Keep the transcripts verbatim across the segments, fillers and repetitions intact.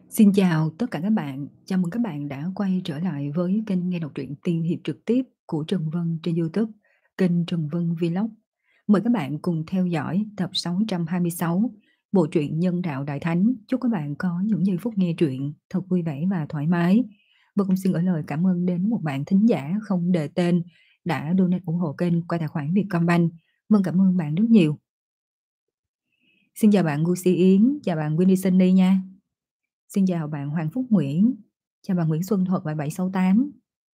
Xin chào tất cả các bạn, chào mừng các bạn đã quay trở lại với kênh nghe đọc truyện tiên hiệp trực tiếp của Trần Vân trên YouTube, kênh Trần Vân Vlog. Mời các bạn cùng theo dõi tập sáu trăm hai mươi sáu, bộ truyện Nhân đạo Đại Thánh. Chúc các bạn có những giây phút nghe truyện thật vui vẻ và thoải mái. Và cũng xin gửi lời cảm ơn đến một bạn thính giả không đề tên đã donate ủng hộ kênh qua tài khoản Vietcombank. Vâng, cảm ơn bạn rất nhiều. Xin chào bạn Gucci Yến, chào bạn Winnie Sunny nha. Xin chào bạn Hoàng Phúc Nguyễn, chào bạn Nguyễn Xuân Thuật bảy bảy sáu tám.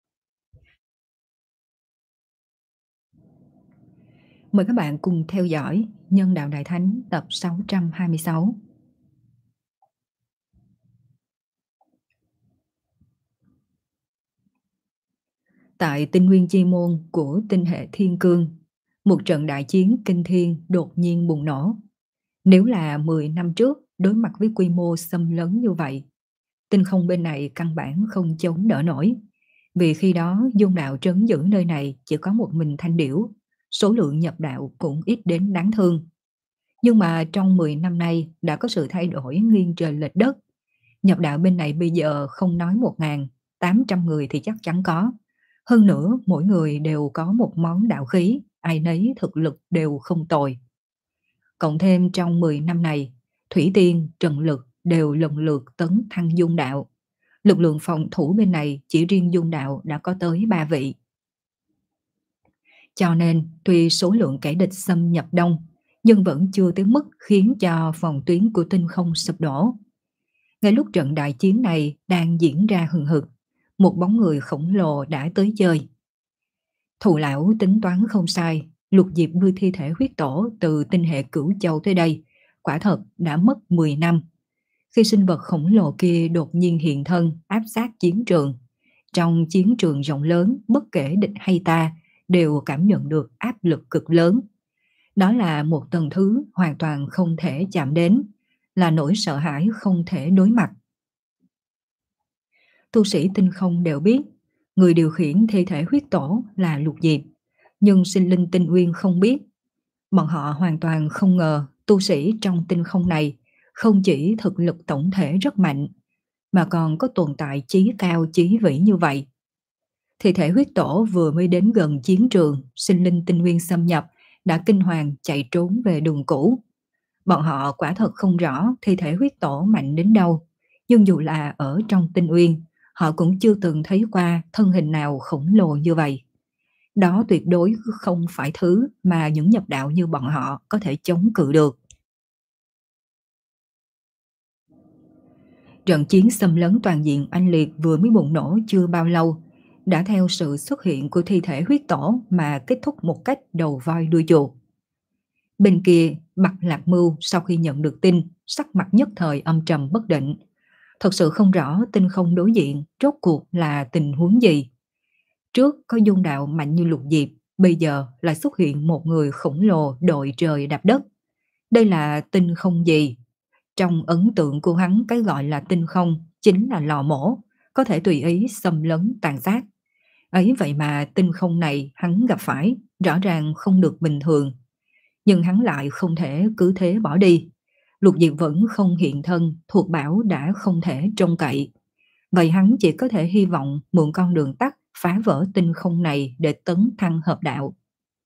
Mời các bạn cùng theo dõi Nhân đạo Đại Thánh tập sáu trăm hai mươi sáu. Tại tinh nguyên chi môn của tinh hệ Thiên Cương, một trận đại chiến kinh thiên đột nhiên bùng nổ. Nếu là mười năm trước đối mặt với quy mô xâm lấn như vậy, tinh không bên này căn bản không chống đỡ nổi. Vì khi đó dung đạo trấn giữ nơi này chỉ có một mình Thanh Điểu, số lượng nhập đạo cũng ít đến đáng thương. Nhưng mà trong mười năm nay đã có sự thay đổi nghiêng trời lệch đất. Nhập đạo bên này bây giờ không nói một nghìn, tám trăm người thì chắc chắn có. Hơn nữa mỗi người đều có một món đạo khí, ai nấy thực lực đều không tồi. Cộng thêm trong mười năm này, Thủy Tiên, Trần Lực đều lần lượt tấn thăng dung đạo. Lực lượng phòng thủ bên này chỉ riêng dung đạo đã có tới ba vị. Cho nên tuy số lượng kẻ địch xâm nhập đông, nhưng vẫn chưa tới mức khiến cho phòng tuyến của tinh không sụp đổ. Ngay lúc trận đại chiến này đang diễn ra hừng hực, một bóng người khổng lồ đã tới chơi. Thù lão tính toán không sai, Lục Diệp đưa thi thể huyết tổ từ tinh hệ Cửu Châu tới đây, quả thật đã mất mười năm. Khi sinh vật khổng lồ kia đột nhiên hiện thân áp sát chiến trường, trong chiến trường rộng lớn bất kể địch hay ta đều cảm nhận được áp lực cực lớn. Đó là một tầng thứ hoàn toàn không thể chạm đến, là nỗi sợ hãi không thể đối mặt. Tu sĩ tinh không đều biết, người điều khiển thi thể huyết tổ là Lục Diệp, nhưng sinh linh tinh uyên không biết. Bọn họ hoàn toàn không ngờ tu sĩ trong tinh không này không chỉ thực lực tổng thể rất mạnh, mà còn có tồn tại chí cao chí vĩ như vậy. Thi thể huyết tổ vừa mới đến gần chiến trường, sinh linh tinh nguyên xâm nhập, đã kinh hoàng chạy trốn về đường cũ. Bọn họ quả thật không rõ thi thể huyết tổ mạnh đến đâu, nhưng dù là ở trong tinh uyên, họ cũng chưa từng thấy qua thân hình nào khổng lồ như vậy. Đó tuyệt đối không phải thứ mà những nhập đạo như bọn họ có thể chống cự được. Trận chiến xâm lấn toàn diện oanh liệt vừa mới bùng nổ chưa bao lâu, đã theo sự xuất hiện của thi thể huyết tổ mà kết thúc một cách đầu voi đuôi chuột. Bên kia, Bạch Lạc Mưu sau khi nhận được tin, sắc mặt nhất thời âm trầm bất định. Thật sự không rõ tinh không đối diện rốt cuộc là tình huống gì. Trước có dung đạo mạnh như Lục Diệp, bây giờ lại xuất hiện một người khổng lồ đội trời đạp đất. Đây là tinh không gì? Trong ấn tượng của hắn, cái gọi là tinh không chính là lò mổ, có thể tùy ý xâm lấn tàn sát. Ấy vậy mà tinh không này hắn gặp phải rõ ràng không được bình thường. Nhưng hắn lại không thể cứ thế bỏ đi. Lục Diệp vẫn không hiện thân, thuộc bảo đã không thể trông cậy. Vậy hắn chỉ có thể hy vọng mượn con đường tắt phá vỡ tinh không này để tấn thăng hợp đạo.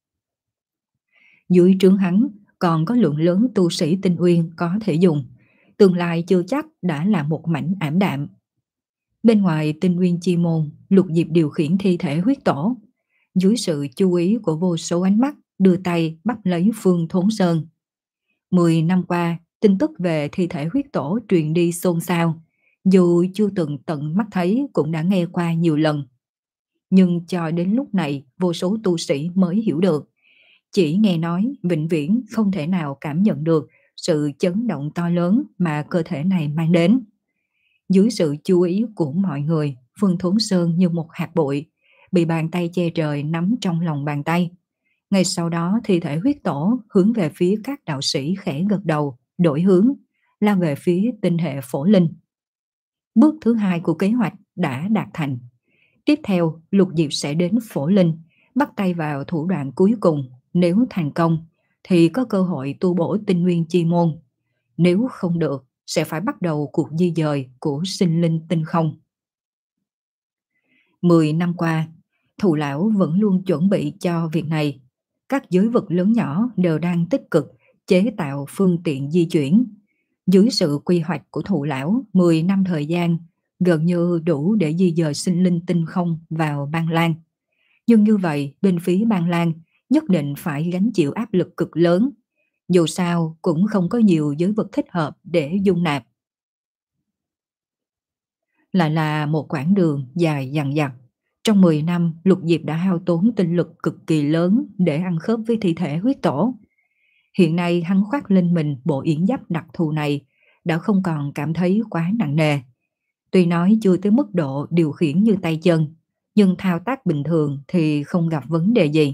Dưới trướng hắn còn có lượng lớn tu sĩ tinh uyên có thể dùng, tương lai chưa chắc đã là một mảnh ảm đạm. Bên ngoài tinh uyên chi môn, Lục Diệp điều khiển thi thể huyết tổ. Dưới sự chú ý của vô số ánh mắt, đưa tay bắt lấy Phương Thốn Sơn. Mười năm qua, tin tức về thi thể huyết tổ truyền đi xôn xao, dù chưa từng tận mắt thấy cũng đã nghe qua nhiều lần. Nhưng cho đến lúc này, vô số tu sĩ mới hiểu được. Chỉ nghe nói vĩnh viễn không thể nào cảm nhận được sự chấn động to lớn mà cơ thể này mang đến. Dưới sự chú ý của mọi người, Phương Thốn Sơn như một hạt bụi, bị bàn tay che trời nắm trong lòng bàn tay. Ngay sau đó thi thể huyết tổ hướng về phía các đạo sĩ khẽ gật đầu, đổi hướng, lao về phía tinh hệ Phổ Linh. Bước thứ hai của kế hoạch đã đạt thành. Tiếp theo, Lục Diệp sẽ đến Phổ Linh, bắt tay vào thủ đoạn cuối cùng. Nếu thành công, thì có cơ hội tu bổ tinh nguyên chi môn. Nếu không được, sẽ phải bắt đầu cuộc di dời của sinh linh tinh không. Mười năm qua, Thù lão vẫn luôn chuẩn bị cho việc này. Các giới vực lớn nhỏ đều đang tích cực chế tạo phương tiện di chuyển. Dưới sự quy hoạch của Thù lão, mười năm thời gian gần như đủ để di dời sinh linh tinh không vào Ban Lan. Nhưng như vậy, bên phía Ban Lan nhất định phải gánh chịu áp lực cực lớn. Dù sao cũng không có nhiều giới vực thích hợp để dung nạp. Lại là một quãng đường dài dằng dặc. Trong mười năm, Lục Diệp đã hao tốn tinh lực cực kỳ lớn để ăn khớp với thi thể huyết tổ. Hiện nay hắn khoác lên mình bộ yển giáp đặc thù này đã không còn cảm thấy quá nặng nề. Tuy nói chưa tới mức độ điều khiển như tay chân, nhưng thao tác bình thường thì không gặp vấn đề gì.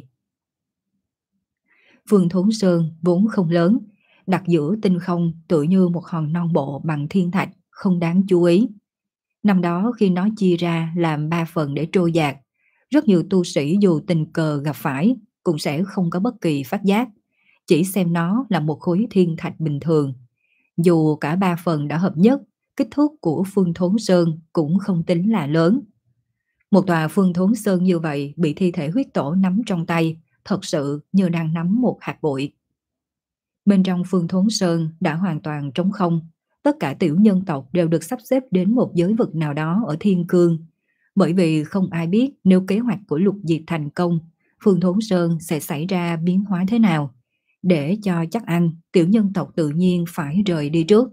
Phương Thốn Sơn vốn không lớn, đặt giữa tinh không tựa như một hòn non bộ bằng thiên thạch, không đáng chú ý. Năm đó khi nó chia ra làm ba phần để trôi dạt, rất nhiều tu sĩ dù tình cờ gặp phải cũng sẽ không có bất kỳ phát giác, chỉ xem nó là một khối thiên thạch bình thường. Dù cả ba phần đã hợp nhất, kích thước của Phương Thốn Sơn cũng không tính là lớn. Một tòa Phương Thốn Sơn như vậy bị thi thể huyết tổ nắm trong tay, thật sự như đang nắm một hạt bụi. Bên trong Phương Thốn Sơn đã hoàn toàn trống không. Tất cả tiểu nhân tộc đều được sắp xếp đến một giới vực nào đó ở Thiên Cương. Bởi vì không ai biết nếu kế hoạch của Lục Diệp thành công, Phương Thốn Sơn sẽ xảy ra biến hóa thế nào. Để cho chắc ăn, tiểu nhân tộc tự nhiên phải rời đi trước.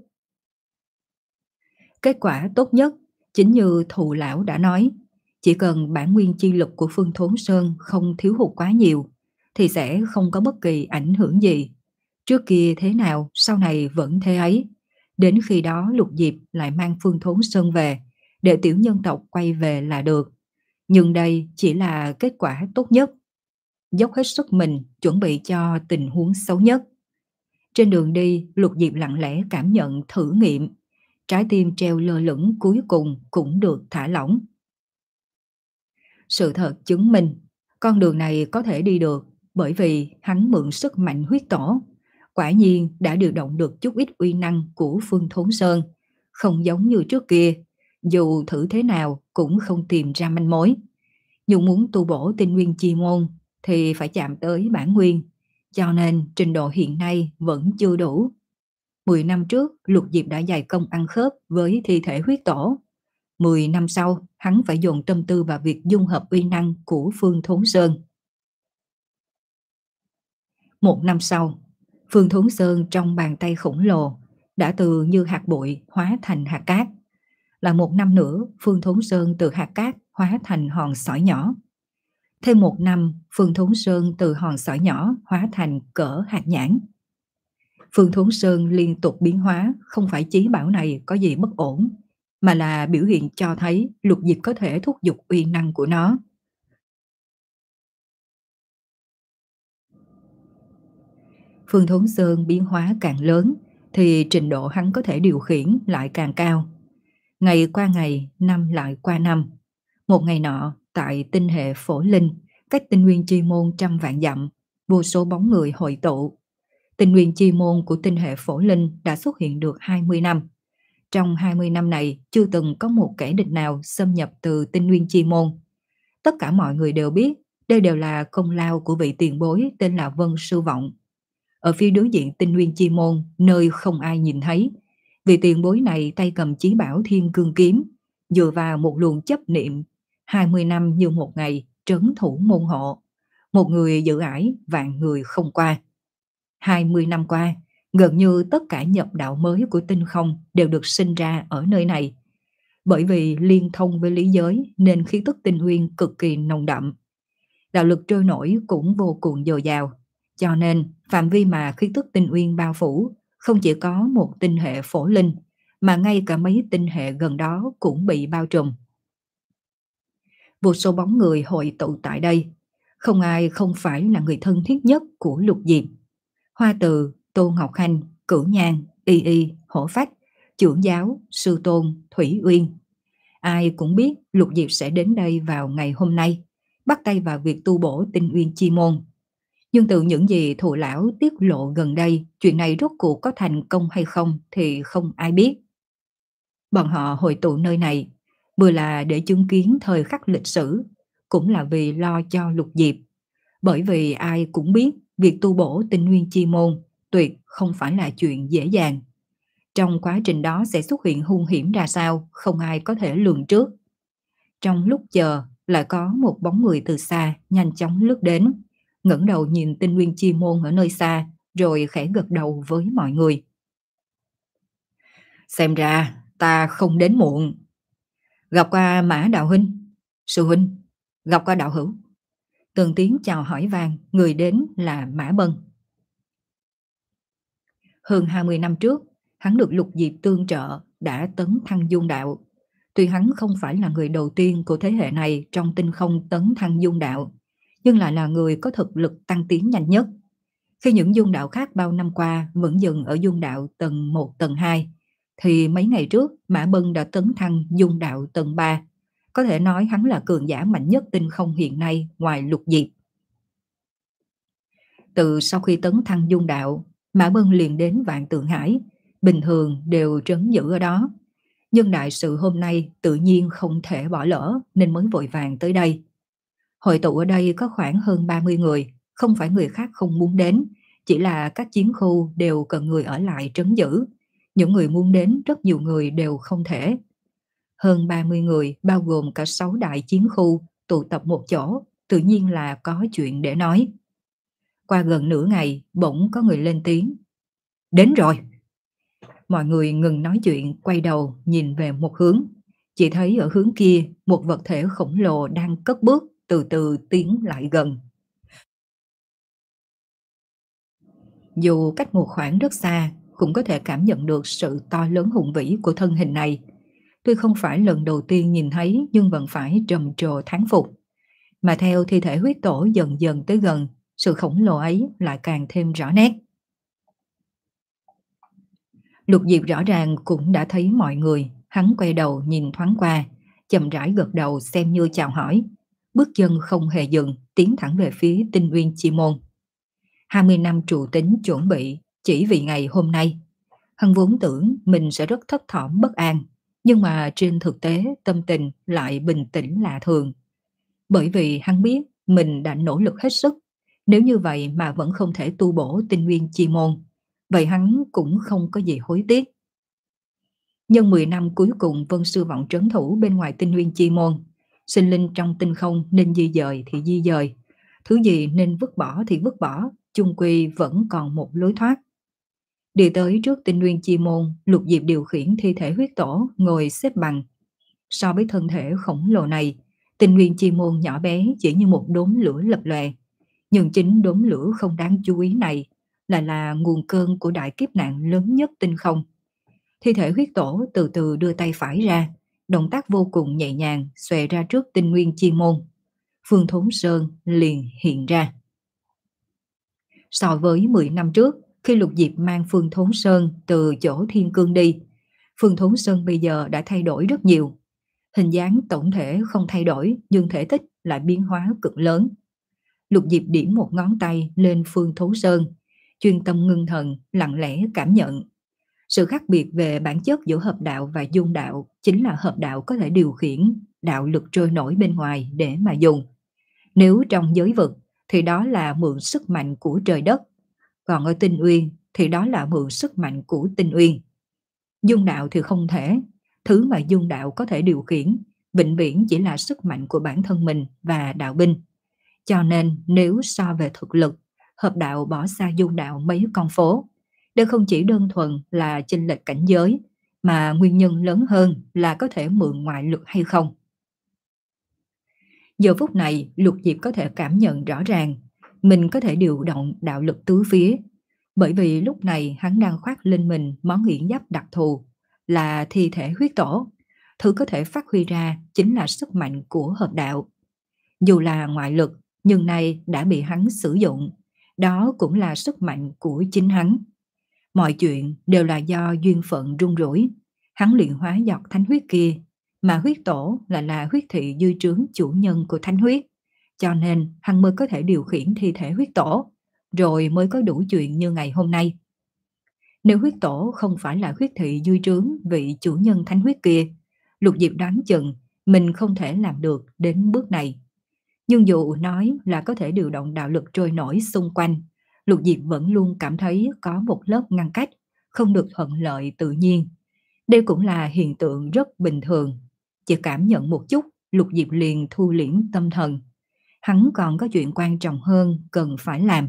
Kết quả tốt nhất, chính như Thù lão đã nói, chỉ cần bản nguyên chi lực của Phương Thốn Sơn không thiếu hụt quá nhiều, thì sẽ không có bất kỳ ảnh hưởng gì. Trước kia thế nào, sau này vẫn thế ấy. Đến khi đó Lục Diệp lại mang Phương Thốn Sơn về, để tiểu nhân tộc quay về là được. Nhưng đây chỉ là kết quả tốt nhất. Dốc hết sức mình chuẩn bị cho tình huống xấu nhất. Trên đường đi, Lục Diệp lặng lẽ cảm nhận thử nghiệm. Trái tim treo lơ lửng cuối cùng cũng được thả lỏng. Sự thật chứng minh, con đường này có thể đi được, bởi vì hắn mượn sức mạnh huyết tổ. Quả nhiên đã điều động được chút ít uy năng của Phương Thốn Sơn, không giống như trước kia, dù thử thế nào cũng không tìm ra manh mối. Nhưng muốn tu bổ tinh nguyên chi môn thì phải chạm tới bản nguyên, cho nên trình độ hiện nay vẫn chưa đủ. Mười năm trước, Lục Diệp đã dày công ăn khớp với thi thể huyết tổ. Mười năm sau, hắn phải dồn tâm tư vào việc dung hợp uy năng của Phương Thốn Sơn. Một năm sau, Phương Thốn Sơn trong bàn tay khổng lồ đã từ như hạt bụi hóa thành hạt cát. Là một năm nữa, Phương Thốn Sơn từ hạt cát hóa thành hòn sỏi nhỏ. Thêm một năm, Phương Thốn Sơn từ hòn sỏi nhỏ hóa thành cỡ hạt nhãn. Phương Thốn Sơn liên tục biến hóa, không phải chí bảo này có gì bất ổn, mà là biểu hiện cho thấy Lục Diệp có thể thúc giục uy năng của nó. Phương Thốn Sơn biến hóa càng lớn, thì trình độ hắn có thể điều khiển lại càng cao. Ngày qua ngày, năm lại qua năm. Một ngày nọ, tại tinh hệ Phổ Linh, cách tinh nguyên chi môn trăm vạn dặm, vô số bóng người hội tụ. Tinh nguyên chi môn của tinh hệ Phổ Linh đã xuất hiện được hai mươi năm. Trong hai mươi năm này, chưa từng có một kẻ địch nào xâm nhập từ tinh nguyên chi môn. Tất cả mọi người đều biết, đây đều là công lao của vị tiền bối tên là Vân Sư Vọng. Ở phía đối diện tinh nguyên chi môn, nơi không ai nhìn thấy, vị tiền bối này tay cầm chí bảo Thiên Cương Kiếm, dựa vào một luồng chấp niệm, hai mươi năm như một ngày, trấn thủ môn hộ. Một người giữ ải, vạn người không qua. hai mươi năm qua, gần như tất cả nhập đạo mới của tinh không đều được sinh ra ở nơi này. Bởi vì liên thông với lý giới nên khí tức tinh nguyên cực kỳ nồng đậm. Đạo lực trôi nổi cũng vô cùng dồi dào. Cho nên phạm vi mà khí tức tinh nguyên bao phủ không chỉ có một tinh hệ Phổ Linh, mà ngay cả mấy tinh hệ gần đó cũng bị bao trùm. Vô số bóng người hội tụ tại đây, không ai không phải là người thân thiết nhất của Lục Diệp. Hoa Từ, Tô Ngọc Hanh, Cửu Nhan, Y Y, Hổ Phách, Trưởng Giáo, Sư Tôn, Thủy Uyên. Ai cũng biết Lục Diệp sẽ đến đây vào ngày hôm nay, bắt tay vào việc tu bổ tinh nguyên chi môn. Nhưng từ những gì thù lão tiết lộ gần đây, chuyện này rốt cuộc có thành công hay không thì không ai biết. Bọn họ hội tụ nơi này, vừa là để chứng kiến thời khắc lịch sử, cũng là vì lo cho Lục Diệp. Bởi vì ai cũng biết việc tu bổ tinh nguyên chi môn tuyệt không phải là chuyện dễ dàng. Trong quá trình đó sẽ xuất hiện hung hiểm ra sao, không ai có thể lường trước. Trong lúc chờ, lại có một bóng người từ xa nhanh chóng lướt đến, ngẩng đầu nhìn tinh nguyên chi môn ở nơi xa, rồi khẽ gật đầu với mọi người. Xem ra ta không đến muộn. Gặp qua Mã đạo huynh, sư huynh, gặp qua đạo hữu. Từng tiếng chào hỏi vang, người đến là Mã Bân. Hơn hai mươi năm trước, hắn được Lục Diệp tương trợ đã tấn thăng dung đạo. Tuy hắn không phải là người đầu tiên của thế hệ này trong tinh không tấn thăng dung đạo, nhưng lại là người có thực lực tăng tiến nhanh nhất. Khi những dung đạo khác bao năm qua vẫn dừng ở dung đạo tầng một tầng hai, thì mấy ngày trước Mã Bân đã tấn thăng dung đạo tầng ba. Có thể nói hắn là cường giả mạnh nhất tinh không hiện nay ngoài Lục Diệp. Từ sau khi tấn thăng dung đạo, Mã Bân liền đến Vạn Tượng Hải, bình thường đều trấn giữ ở đó. Nhưng đại sự hôm nay tự nhiên không thể bỏ lỡ nên mới vội vàng tới đây. Hội tụ ở đây có khoảng hơn ba mươi người, không phải người khác không muốn đến, chỉ là các chiến khu đều cần người ở lại trấn giữ. Những người muốn đến rất nhiều người đều không thể. Hơn ba mươi người bao gồm cả sáu đại chiến khu tụ tập một chỗ, tự nhiên là có chuyện để nói. Qua gần nửa ngày, bỗng có người lên tiếng. Đến rồi! Mọi người ngừng nói chuyện, quay đầu nhìn về một hướng. Chỉ thấy ở hướng kia, một vật thể khổng lồ đang cất bước, từ từ tiến lại gần. Dù cách một khoảng rất xa, cũng có thể cảm nhận được sự to lớn hùng vĩ của thân hình này. Tuy không phải lần đầu tiên nhìn thấy, nhưng vẫn phải trầm trồ thán phục. Mà theo thi thể huyết tổ dần dần tới gần, sự khổng lồ ấy lại càng thêm rõ nét. Lục Diệp rõ ràng cũng đã thấy mọi người, hắn quay đầu nhìn thoáng qua, chậm rãi gật đầu xem như chào hỏi, bước chân không hề dừng, tiến thẳng về phía Tinh Uyên Chi Môn. hai mươi năm trụ tính chuẩn bị chỉ vì ngày hôm nay. Hắn vốn tưởng mình sẽ rất thấp thỏm bất an, nhưng mà trên thực tế tâm tình lại bình tĩnh lạ thường. Bởi vì hắn biết mình đã nỗ lực hết sức, nếu như vậy mà vẫn không thể tu bổ Tinh Uyên Chi Môn, vậy hắn cũng không có gì hối tiếc. Nhưng mười năm cuối cùng Vân Sư Vọng trấn thủ bên ngoài Tinh Uyên Chi Môn, sinh linh trong tinh không nên di dời thì di dời, thứ gì nên vứt bỏ thì vứt bỏ, chung quy vẫn còn một lối thoát. Đi tới trước Tinh Uyên Chi Môn, Lục Diệp điều khiển thi thể huyết tổ ngồi xếp bằng. So với thân thể khổng lồ này, Tinh Uyên Chi Môn nhỏ bé chỉ như một đốm lửa lập lòe. Nhưng chính đốm lửa không đáng chú ý này lại là nguồn cơn của đại kiếp nạn lớn nhất tinh không. Thi thể huyết tổ từ từ đưa tay phải ra, động tác vô cùng nhẹ nhàng xòe ra trước Tinh Nguyên Chi Môn. Phương Thốn Sơn liền hiện ra. So với mười năm trước, khi Lục Diệp mang Phương Thốn Sơn từ chỗ Thiên Cương đi, Phương Thốn Sơn bây giờ đã thay đổi rất nhiều. Hình dáng tổng thể không thay đổi, nhưng thể tích lại biến hóa cực lớn. Lục Diệp điểm một ngón tay lên Phương Thốn Sơn, chuyên tâm ngưng thần, lặng lẽ cảm nhận. Sự khác biệt về bản chất giữa hợp đạo và dung đạo chính là hợp đạo có thể điều khiển đạo lực trôi nổi bên ngoài để mà dùng. Nếu trong giới vực thì đó là mượn sức mạnh của trời đất, còn ở Tinh Uyên thì đó là mượn sức mạnh của Tinh Uyên. Dung đạo thì không thể, thứ mà dung đạo có thể điều khiển vĩnh viễn chỉ là sức mạnh của bản thân mình và đạo binh. Cho nên nếu so về thực lực, hợp đạo bỏ xa dung đạo mấy con phố. Đây không chỉ đơn thuần là chênh lệch cảnh giới, mà nguyên nhân lớn hơn là có thể mượn ngoại lực hay không. Giờ phút này, Lục Diệp có thể cảm nhận rõ ràng mình có thể điều động đạo lực tứ phía, bởi vì lúc này hắn đang khoác lên mình món yểm giáp đặc thù là thi thể huyết tổ. Thứ có thể phát huy ra chính là sức mạnh của hợp đạo. Dù là ngoại lực, nhưng nay đã bị hắn sử dụng, đó cũng là sức mạnh của chính hắn. Mọi chuyện đều là do duyên phận rung rủi. Hắn luyện hóa giọt thánh huyết kia, mà huyết tổ lại là huyết thị dư trướng chủ nhân của thánh huyết, cho nên hắn mới có thể điều khiển thi thể huyết tổ, rồi mới có đủ chuyện như ngày hôm nay. Nếu huyết tổ không phải là huyết thị dưới trướng vị chủ nhân thánh huyết kia, Lục Diệp đoán chừng mình không thể làm được đến bước này. Nhưng dù nói là có thể điều động đạo lực trôi nổi xung quanh, Lục Diệp vẫn luôn cảm thấy có một lớp ngăn cách, không được thuận lợi tự nhiên. Đây cũng là hiện tượng rất bình thường. Chỉ cảm nhận một chút, Lục Diệp liền thu liễm tâm thần. Hắn còn có chuyện quan trọng hơn cần phải làm.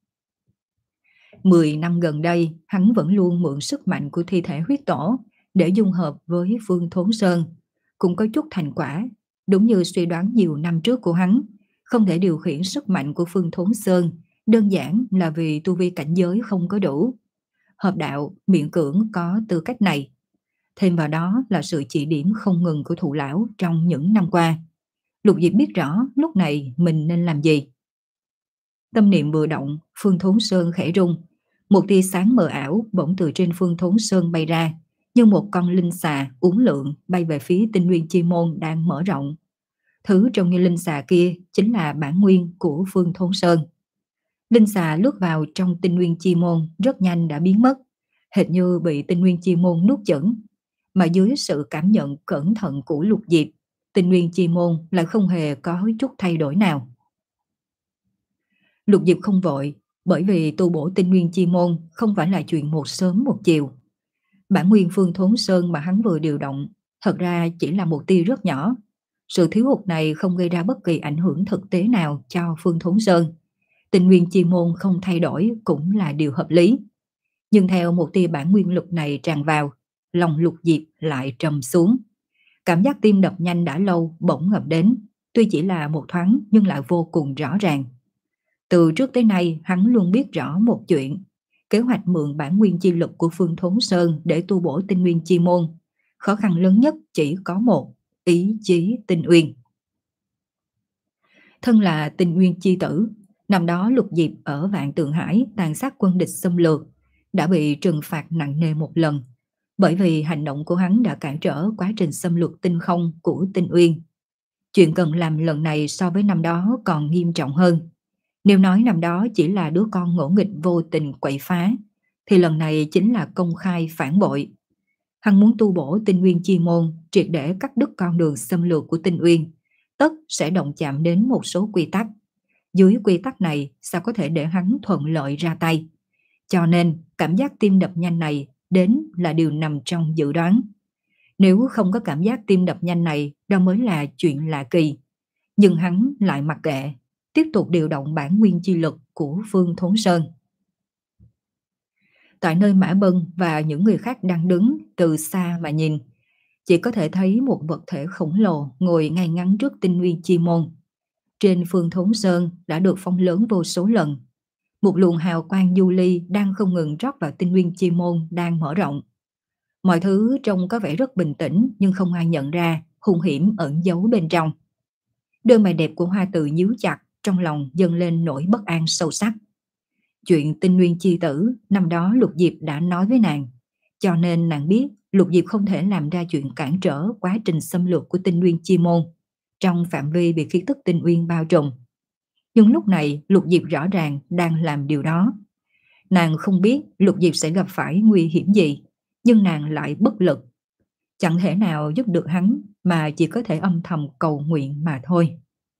Mười năm gần đây, hắn vẫn luôn mượn sức mạnh của thi thể huyết tổ để dung hợp với Phương Thốn Sơn. Cũng có chút thành quả, đúng như suy đoán nhiều năm trước của hắn, không thể điều khiển sức mạnh của Phương Thốn Sơn, đơn giản là vì tu vi cảnh giới không có đủ. Hợp đạo miễn cưỡng có tư cách này. Thêm vào đó là sự chỉ điểm không ngừng của thụ lão trong những năm qua. Lục Diệp biết rõ lúc này mình nên làm gì. Tâm niệm vừa động, Phương Thốn Sơn khẽ rung. Một tia sáng mờ ảo bỗng từ trên Phương Thốn Sơn bay ra, như một con linh xà uốn lượn bay về phía tinh nguyên chi môn đang mở rộng. Thứ trông như linh xà kia chính là bản nguyên của Phương Thốn Sơn. Linh xà lướt vào trong tinh nguyên chi môn rất nhanh đã biến mất, hệt như bị tinh nguyên chi môn nuốt chửng. Mà dưới sự cảm nhận cẩn thận của Lục Diệp, tinh nguyên chi môn lại không hề có chút thay đổi nào. Lục Diệp không vội, bởi vì tu bổ tinh nguyên chi môn không phải là chuyện một sớm một chiều. Bản nguyên Phương Thốn Sơn mà hắn vừa điều động thật ra chỉ là một tia rất nhỏ. Sự thiếu hụt này không gây ra bất kỳ ảnh hưởng thực tế nào cho Phương Thốn Sơn. Tinh nguyên chi môn không thay đổi cũng là điều hợp lý. Nhưng theo một tia bản nguyên lực này tràn vào, lòng Lục Diệp lại trầm xuống. Cảm giác tim đập nhanh đã lâu bỗng ngập đến, tuy chỉ là một thoáng nhưng lại vô cùng rõ ràng. Từ trước tới nay hắn luôn biết rõ một chuyện, kế hoạch mượn bản nguyên chi lực của Phương Thốn Sơn để tu bổ tinh nguyên chi môn. Khó khăn lớn nhất chỉ có một, ý chí tinh uyên. Thân là tinh uyên chi tử, năm đó Lục Diệp ở Vạn Tượng Hải tàn sát quân địch xâm lược, đã bị trừng phạt nặng nề một lần, bởi vì hành động của hắn đã cản trở quá trình xâm lược tinh không của tinh uyên. Chuyện cần làm lần này so với năm đó còn nghiêm trọng hơn. Nếu nói năm đó chỉ là đứa con ngỗ nghịch vô tình quậy phá, thì lần này chính là công khai phản bội. Hắn muốn tu bổ tinh nguyên chi môn, triệt để cắt đứt con đường xâm lược của tinh uyên, tất sẽ động chạm đến một số quy tắc. Dưới quy tắc này sao có thể để hắn thuận lợi ra tay. Cho nên cảm giác tim đập nhanh này đến là điều nằm trong dự đoán. Nếu không có cảm giác tim đập nhanh này, đó mới là chuyện lạ kỳ. Nhưng hắn lại mặc kệ, tiếp tục điều động bản nguyên chi lực của Phương Thốn Sơn. Tại nơi Mã Bân và những người khác đang đứng từ xa mà nhìn, chỉ có thể thấy một vật thể khổng lồ ngồi ngay ngắn trước tinh nguyên chi môn. Trên Phương Thốn Sơn đã được phong lớn vô số lần. Một luồng hào quang du ly đang không ngừng rót vào tinh nguyên chi môn đang mở rộng. Mọi thứ trông có vẻ rất bình tĩnh, nhưng không ai nhận ra hung hiểm ẩn giấu bên trong. Đôi mày đẹp của Hoa Tự nhíu chặt, trong lòng dâng lên nỗi bất an sâu sắc. Chuyện tinh nguyên chi tử năm đó Lục Diệp đã nói với nàng, cho nên nàng biết Lục Diệp không thể làm ra chuyện cản trở quá trình xâm lược của tinh nguyên chi môn trong phạm vi bị khí tức tinh uyên bao trùm. Nhưng lúc này Lục Diệp rõ ràng đang làm điều đó. Nàng không biết Lục Diệp sẽ gặp phải nguy hiểm gì, nhưng nàng lại bất lực. Chẳng thể nào giúp được hắn, mà chỉ có thể âm thầm cầu nguyện mà thôi.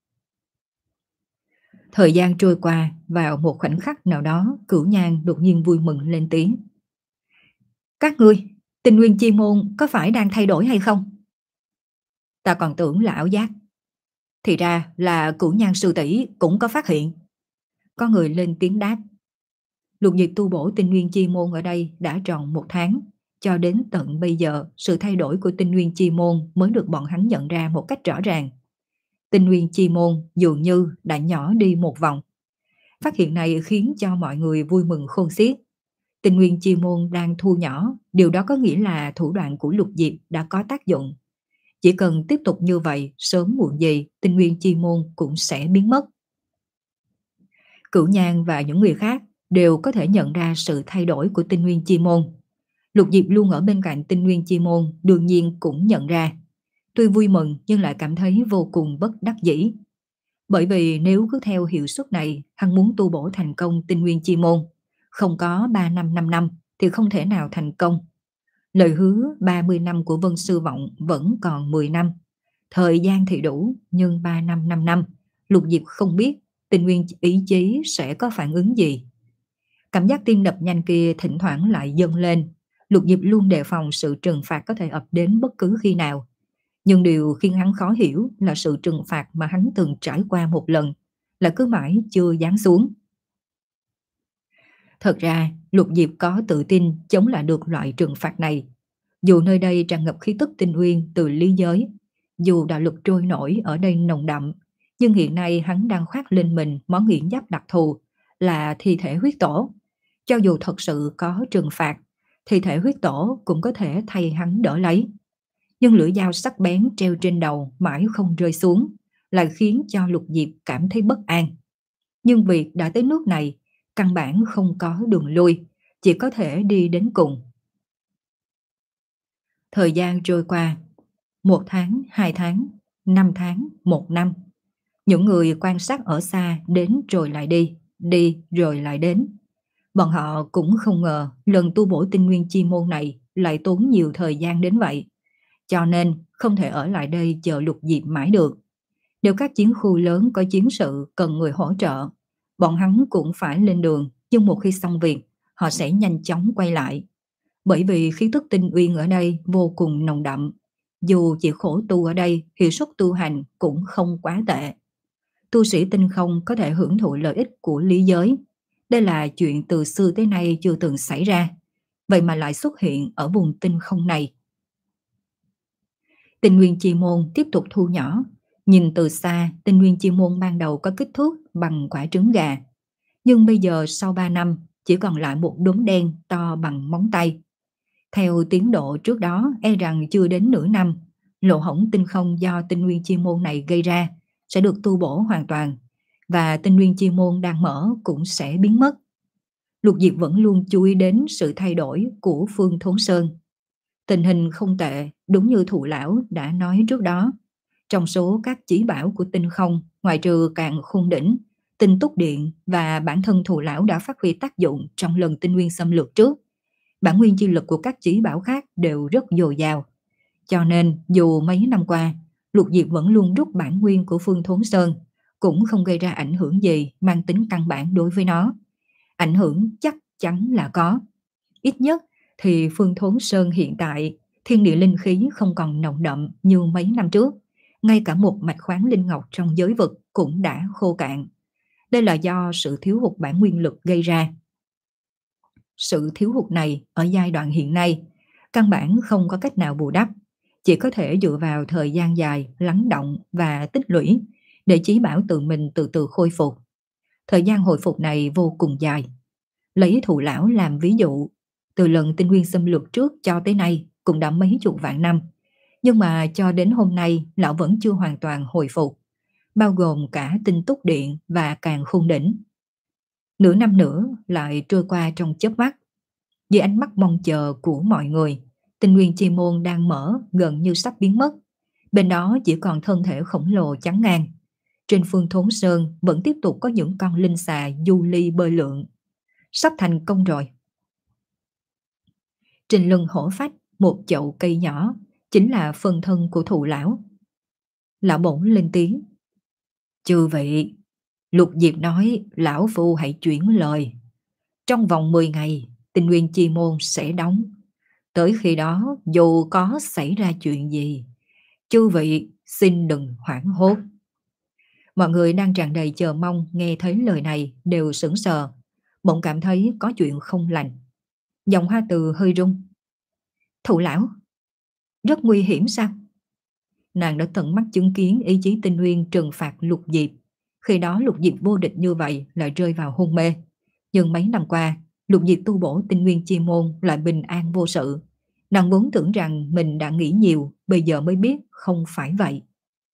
Thời gian trôi qua, vào một khoảnh khắc nào đó, Cửu Nhan đột nhiên vui mừng lên tiếng. Các ngươi, tinh nguyên chi môn có phải đang thay đổi hay không? Ta còn tưởng là ảo giác. Thì ra là Cửu Nhan sư tỷ cũng có phát hiện. Có người lên tiếng đáp. Lục Diệp tu bổ tinh nguyên chi môn ở đây đã tròn một tháng. Cho đến tận bây giờ, sự thay đổi của tinh nguyên chi môn mới được bọn hắn nhận ra một cách rõ ràng. Tinh nguyên chi môn dường như đã nhỏ đi một vòng. Phát hiện này khiến cho mọi người vui mừng khôn xiết. Tinh nguyên chi môn đang thu nhỏ, điều đó có nghĩa là thủ đoạn của Lục Diệp đã có tác dụng. Chỉ cần tiếp tục như vậy, sớm muộn gì tinh nguyên chi môn cũng sẽ biến mất. Cửu Nhan và những người khác đều có thể nhận ra sự thay đổi của tinh nguyên chi môn. Lục Diệp luôn ở bên cạnh tinh nguyên chi môn đương nhiên cũng nhận ra. Tuy vui mừng nhưng lại cảm thấy vô cùng bất đắc dĩ. Bởi vì nếu cứ theo hiệu suất này, hắn muốn tu bổ thành công tinh nguyên chi môn, không có ba năm 5 năm thì không thể nào thành công. Lời hứa ba mươi năm của Vân Sư Vọng vẫn còn mười năm. Thời gian thì đủ, nhưng ba năm 5 năm, Lục Diệp không biết tinh nguyên ý chí sẽ có phản ứng gì. Cảm giác tim đập nhanh kia thỉnh thoảng lại dâng lên. Lục Diệp luôn đề phòng sự trừng phạt có thể ập đến bất cứ khi nào. Nhưng điều khiến hắn khó hiểu là sự trừng phạt mà hắn từng trải qua một lần là cứ mãi chưa giáng xuống. Thật ra, Lục Diệp có tự tin chống lại được loại trừng phạt này. Dù nơi đây tràn ngập khí tức tinh uyên từ lý giới, dù đạo lực trôi nổi ở đây nồng đậm, nhưng hiện nay hắn đang khoác lên mình món hiển giáp đặc thù là thi thể huyết tổ. Cho dù thật sự có trừng phạt, thi thể huyết tổ cũng có thể thay hắn đỡ lấy. Nhưng lưỡi dao sắc bén treo trên đầu mãi không rơi xuống, lại khiến cho Lục Diệp cảm thấy bất an. Nhưng việc đã tới nước này, căn bản không có đường lui, chỉ có thể đi đến cùng. Thời gian trôi qua, một tháng, hai tháng, năm tháng, một năm. Những người quan sát ở xa đến rồi lại đi, đi rồi lại đến. Bọn họ cũng không ngờ lần tu bổ tinh nguyên chi môn này lại tốn nhiều thời gian đến vậy. Cho nên không thể ở lại đây chờ Lục Diệp mãi được. Nếu các chiến khu lớn có chiến sự cần người hỗ trợ, bọn hắn cũng phải lên đường, nhưng một khi xong việc, họ sẽ nhanh chóng quay lại. Bởi vì khí tức tinh uyên ở đây vô cùng nồng đậm. Dù chỉ khổ tu ở đây, hiệu suất tu hành cũng không quá tệ. Tu sĩ tinh không có thể hưởng thụ lợi ích của lý giới. Đây là chuyện từ xưa tới nay chưa từng xảy ra. Vậy mà lại xuất hiện ở vùng tinh không này. Tinh nguyên chi môn tiếp tục thu nhỏ. Nhìn từ xa, tinh nguyên chi môn ban đầu có kích thước bằng quả trứng gà. Nhưng bây giờ sau ba năm, chỉ còn lại một đốm đen to bằng móng tay. Theo tiến độ trước đó, e rằng chưa đến nửa năm, lỗ hổng tinh không do tinh nguyên chi môn này gây ra sẽ được tu bổ hoàn toàn, và tinh nguyên chi môn đang mở cũng sẽ biến mất. Lục Diệp vẫn luôn chú ý đến sự thay đổi của Phương Thốn Sơn. Tình hình không tệ, đúng như Thụ Lão đã nói trước đó. Trong số các chỉ bảo của tinh không, ngoại trừ Càn Khôn Đỉnh, Tinh Túc Điện và bản thân Thụ Lão đã phát huy tác dụng trong lần tinh nguyên xâm lược trước. Bản nguyên chi lực của các chỉ bảo khác đều rất dồi dào. Cho nên dù mấy năm qua, Lục Diệp vẫn luôn rút bản nguyên của Phương Thốn Sơn, cũng không gây ra ảnh hưởng gì mang tính căn bản đối với nó. Ảnh hưởng chắc chắn là có. Ít nhất thì Phương Thốn Sơn hiện tại, thiên địa linh khí không còn nồng đậm như mấy năm trước. Ngay cả một mạch khoáng linh ngọc trong giới vực cũng đã khô cạn. Đây là do sự thiếu hụt bản nguyên lực gây ra. Sự thiếu hụt này ở giai đoạn hiện nay, căn bản không có cách nào bù đắp, chỉ có thể dựa vào thời gian dài, lắng động và tích lũy để chí bảo tự mình từ từ khôi phục. Thời gian hồi phục này vô cùng dài. Lấy Thụ Lão làm ví dụ, từ lần tinh nguyên xâm lược trước cho tới nay cũng đã mấy chục vạn năm, nhưng mà cho đến hôm nay lão vẫn chưa hoàn toàn hồi phục, bao gồm cả Tinh Túc Điện và Càn Khôn Đỉnh. Nửa năm nữa lại trôi qua trong chớp mắt. Dưới ánh mắt mong chờ của mọi người, tinh nguyên chi môn đang mở gần như sắp biến mất. Bên đó chỉ còn thân thể khổng lồ chắn ngang. Trên Phương Thốn Sơn vẫn tiếp tục có những con linh xà du ly bơi lượn. Sắp thành công rồi. Trên lưng hổ phách, một chậu cây nhỏ, chính là phần thân của Thụ Lão. Lão bỗng lên tiếng. Chư vị, Lục Diệp nói lão phu hãy chuyển lời. Trong vòng mười ngày, tinh nguyên chi môn sẽ đóng. Tới khi đó, dù có xảy ra chuyện gì, chư vị xin đừng hoảng hốt. Mọi người đang tràn đầy chờ mong nghe thấy lời này đều sững sờ, bỗng cảm thấy có chuyện không lành. Giọng Hoa Từ hơi rung. Thụ Lão, rất nguy hiểm sao? Nàng đã tận mắt chứng kiến ý chí tinh nguyên trừng phạt Lục Diệp. Khi đó Lục Diệp vô địch như vậy lại rơi vào hôn mê. Nhưng mấy năm qua, Lục Diệp tu bổ tinh nguyên chi môn lại bình an vô sự. Nàng vốn tưởng rằng mình đã nghĩ nhiều, bây giờ mới biết không phải vậy.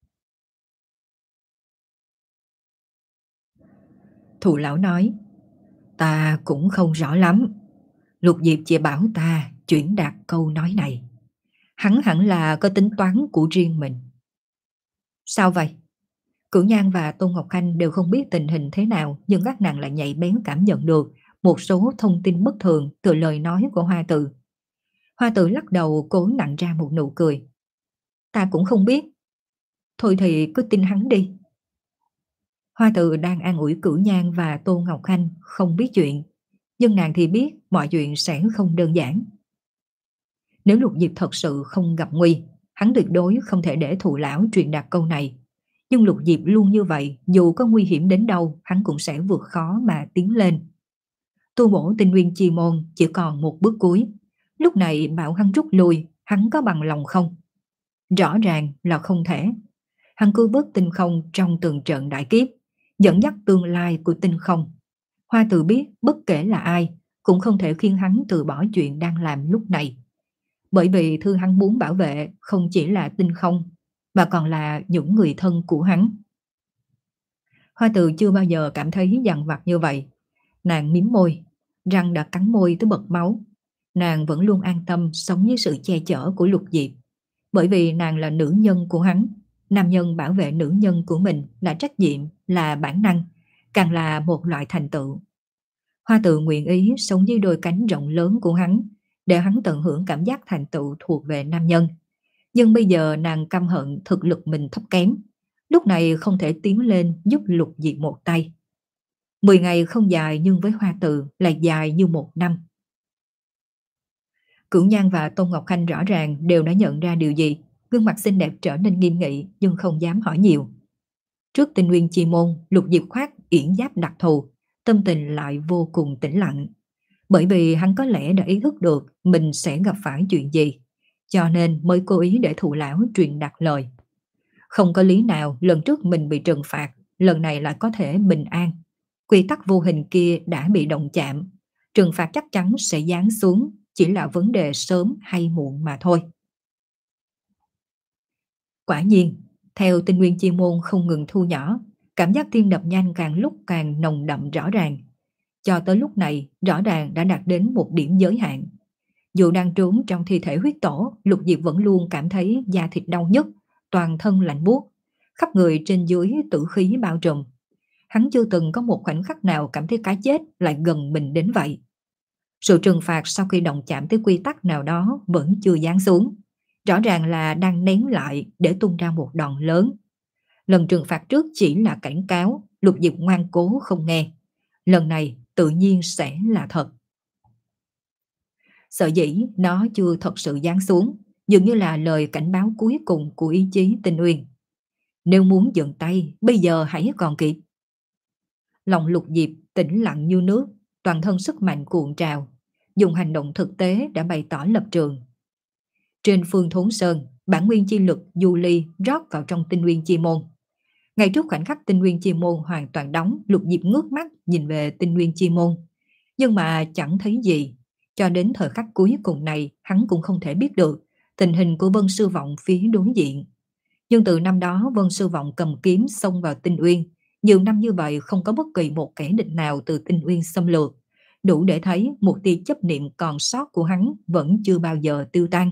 Thụ Lão nói, ta cũng không rõ lắm. Lục Diệp chỉ bảo ta chuyển đạt câu nói này. Hắn hẳn là có tính toán của riêng mình. Sao vậy? Cửu Nhan và Tôn Ngọc Khanh đều không biết tình hình thế nào, nhưng các nàng lại nhạy bén cảm nhận được một số thông tin bất thường từ lời nói của Hoa Từ. Hoa Từ lắc đầu cố nặn ra một nụ cười. Ta cũng không biết. Thôi thì cứ tin hắn đi. Hoa Từ đang an ủi Cửu Nhan và Tôn Ngọc Khanh không biết chuyện, nhưng nàng thì biết mọi chuyện sẽ không đơn giản. Nếu Lục Diệp thật sự không gặp nguy, hắn tuyệt đối không thể để Thụ lão truyền đạt câu này. Nhưng Lục Diệp luôn như vậy, dù có nguy hiểm đến đâu, hắn cũng sẽ vượt khó mà tiến lên. Tu bổ tinh nguyên chi môn chỉ còn một bước cuối. Lúc này bảo hắn rút lui, hắn có bằng lòng không? Rõ ràng là không thể. Hắn cứu vớt tinh không trong từng trận đại kiếp, dẫn dắt tương lai của tinh không. Hoa Từ biết bất kể là ai, cũng không thể khiến hắn từ bỏ chuyện đang làm lúc này. Bởi vì thứ hắn muốn bảo vệ không chỉ là tinh không, mà còn là những người thân của hắn. Hoa Từ chưa bao giờ cảm thấy dằn vặt như vậy. Nàng mím môi, răng đã cắn môi tới bật máu. Nàng vẫn luôn an tâm sống dưới sự che chở của Lục Diệp. Bởi vì nàng là nữ nhân của hắn. Nam nhân bảo vệ nữ nhân của mình là trách nhiệm, là bản năng, càng là một loại thành tựu. Hoa Từ nguyện ý sống dưới đôi cánh rộng lớn của hắn, để hắn tận hưởng cảm giác thành tựu thuộc về nam nhân. Nhưng bây giờ nàng căm hận thực lực mình thấp kém. Lúc này không thể tiến lên giúp Lục Diệp một tay. Mười ngày không dài, nhưng với Hoa Từ lại dài như một năm. Cửu Nhan và Tôn Ngọc Khanh rõ ràng đều đã nhận ra điều gì. Gương mặt xinh đẹp trở nên nghiêm nghị, nhưng không dám hỏi nhiều. Trước tinh nguyên chi môn, Lục Diệp khoác yển giáp đặc thù, tâm tình lại vô cùng tĩnh lặng. Bởi vì hắn có lẽ đã ý thức được mình sẽ gặp phải chuyện gì, cho nên mới cố ý để Thụ lão truyền đạt lời. Không có lý nào lần trước mình bị trừng phạt, lần này lại có thể bình an. Quy tắc vô hình kia đã bị động chạm, trừng phạt chắc chắn sẽ giáng xuống, chỉ là vấn đề sớm hay muộn mà thôi. Quả nhiên, theo tinh nguyên chi môn không ngừng thu nhỏ, cảm giác tim đập nhanh càng lúc càng nồng đậm rõ ràng. Cho tới lúc này, rõ ràng đã đạt đến một điểm giới hạn. Dù đang trốn trong thi thể huyết tổ, Lục Diệp vẫn luôn cảm thấy da thịt đau nhức, toàn thân lạnh buốt, khắp người trên dưới tử khí bao trùm. Hắn chưa từng có một khoảnh khắc nào cảm thấy cái chết lại gần mình đến vậy. Sự trừng phạt sau khi động chạm tới quy tắc nào đó vẫn chưa giáng xuống. Rõ ràng là đang nén lại để tung ra một đòn lớn. Lần trừng phạt trước chỉ là cảnh cáo, Lục Diệp ngoan cố không nghe. Lần này tự nhiên sẽ là thật. Sở dĩ nó chưa thật sự giáng xuống, dường như là lời cảnh báo cuối cùng của ý chí Tinh Uyên. Nếu muốn dừng tay, bây giờ hãy còn kịp. Lòng Lục Diệp tĩnh lặng như nước, toàn thân sức mạnh cuộn trào, dùng hành động thực tế đã bày tỏ lập trường. Trên phương Thốn Sơn, bản nguyên chi lực du ly rót vào trong tinh nguyên chi môn. Ngay trước khoảnh khắc tinh nguyên chi môn hoàn toàn đóng, Lục Diệp ngước mắt nhìn về tinh nguyên chi môn, nhưng mà chẳng thấy gì. Cho đến thời khắc cuối cùng này, hắn cũng không thể biết được tình hình của Vân Sư Vọng phía đối diện. Nhưng từ năm đó Vân Sư Vọng cầm kiếm xông vào Tinh Uyên, nhiều năm như vậy không có bất kỳ một kẻ địch nào từ Tinh Uyên xâm lược, đủ để thấy một tia chấp niệm còn sót của hắn vẫn chưa bao giờ tiêu tan.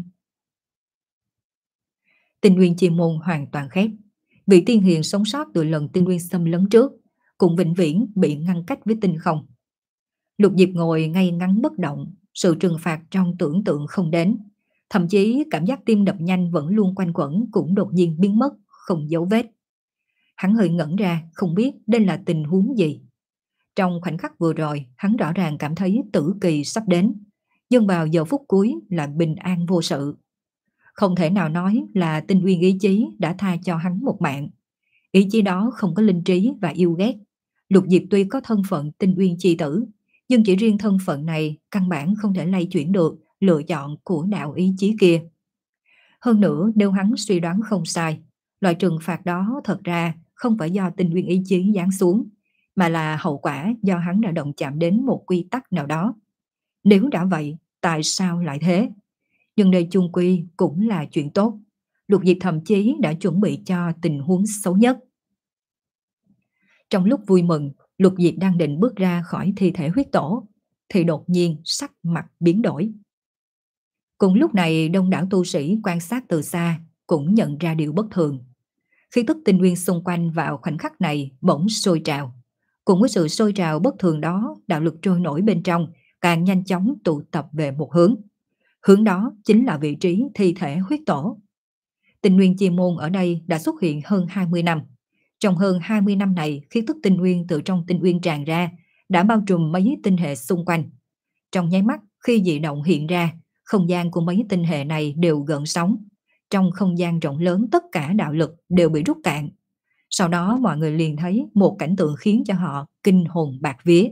Tinh Uyên chi môn hoàn toàn khép. Vị tiên hiền sống sót từ lần Tinh Uyên xâm lấn trước, cũng vĩnh viễn bị ngăn cách với tinh không. Lục Diệp ngồi ngay ngắn bất động, sự trừng phạt trong tưởng tượng không đến. Thậm chí cảm giác tim đập nhanh vẫn luôn quanh quẩn cũng đột nhiên biến mất, không dấu vết. Hắn hơi ngẩn ra, không biết đây là tình huống gì. Trong khoảnh khắc vừa rồi, hắn rõ ràng cảm thấy tử kỳ sắp đến, nhưng vào giờ phút cuối là bình an vô sự. Không thể nào nói là Tinh Uyên ý chí đã tha cho hắn một mạng. Ý chí đó không có linh trí và yêu ghét. Lục Diệp tuy có thân phận Tinh Uyên chi tử, nhưng chỉ riêng thân phận này căn bản không thể lay chuyển được lựa chọn của đạo ý chí kia. Hơn nữa, nếu hắn suy đoán không sai, loại trừng phạt đó thật ra không phải do Tinh Uyên ý chí giáng xuống, mà là hậu quả do hắn đã động chạm đến một quy tắc nào đó. Nếu đã vậy, tại sao lại thế? Nhưng đây chung quy cũng là chuyện tốt. Lục Diệp thậm chí đã chuẩn bị cho tình huống xấu nhất. Trong lúc vui mừng, Lục Diệp đang định bước ra khỏi thi thể huyết tổ, thì đột nhiên sắc mặt biến đổi. Cùng lúc này, đông đảo tu sĩ quan sát từ xa cũng nhận ra điều bất thường. Khí tức tinh nguyên xung quanh vào khoảnh khắc này bỗng sôi trào. Cùng với sự sôi trào bất thường đó, đạo lực trôi nổi bên trong càng nhanh chóng tụ tập về một hướng. Hướng đó chính là vị trí thi thể huyết tổ. Tinh nguyên chi môn ở đây đã xuất hiện hơn hai mươi năm. Trong hơn hai mươi năm này, khí tức tinh nguyên từ trong tinh nguyên tràn ra, đã bao trùm mấy tinh hệ xung quanh. Trong nháy mắt, khi dị động hiện ra, không gian của mấy tinh hệ này đều gợn sóng. Trong không gian rộng lớn, tất cả đạo lực đều bị rút cạn. Sau đó mọi người liền thấy một cảnh tượng khiến cho họ kinh hồn bạt vía.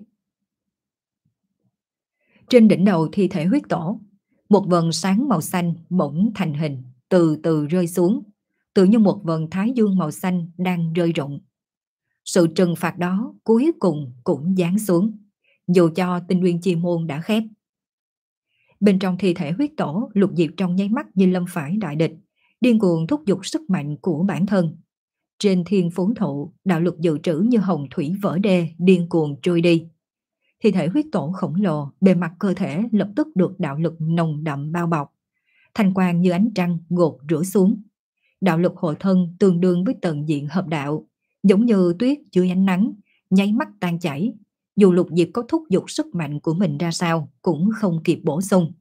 Trên đỉnh đầu thi thể huyết tổ, một vầng sáng màu xanh bỗng thành hình, từ từ rơi xuống, tự như một vầng thái dương màu xanh đang rơi rụng. Sự trừng phạt đó cuối cùng cũng giáng xuống, dù cho tinh nguyên chi môn đã khép. Bên trong thi thể huyết tổ, Lục Diệp trong nháy mắt như lâm phải đại địch, điên cuồng thúc giục sức mạnh của bản thân. Trên thiên phú thụ, đạo lực dự trữ như hồng thủy vỡ đê, điên cuồng trôi đi. Thi thể huyết tổ khổng lồ, bề mặt cơ thể lập tức được đạo lực nồng đậm bao bọc. Thanh quang như ánh trăng gột rửa xuống. Đạo lực hộ thân tương đương với tận diện hợp đạo, giống như tuyết dưới ánh nắng, nháy mắt tan chảy. Dù Lục Diệp có thúc giục sức mạnh của mình ra sao, cũng không kịp bổ sung.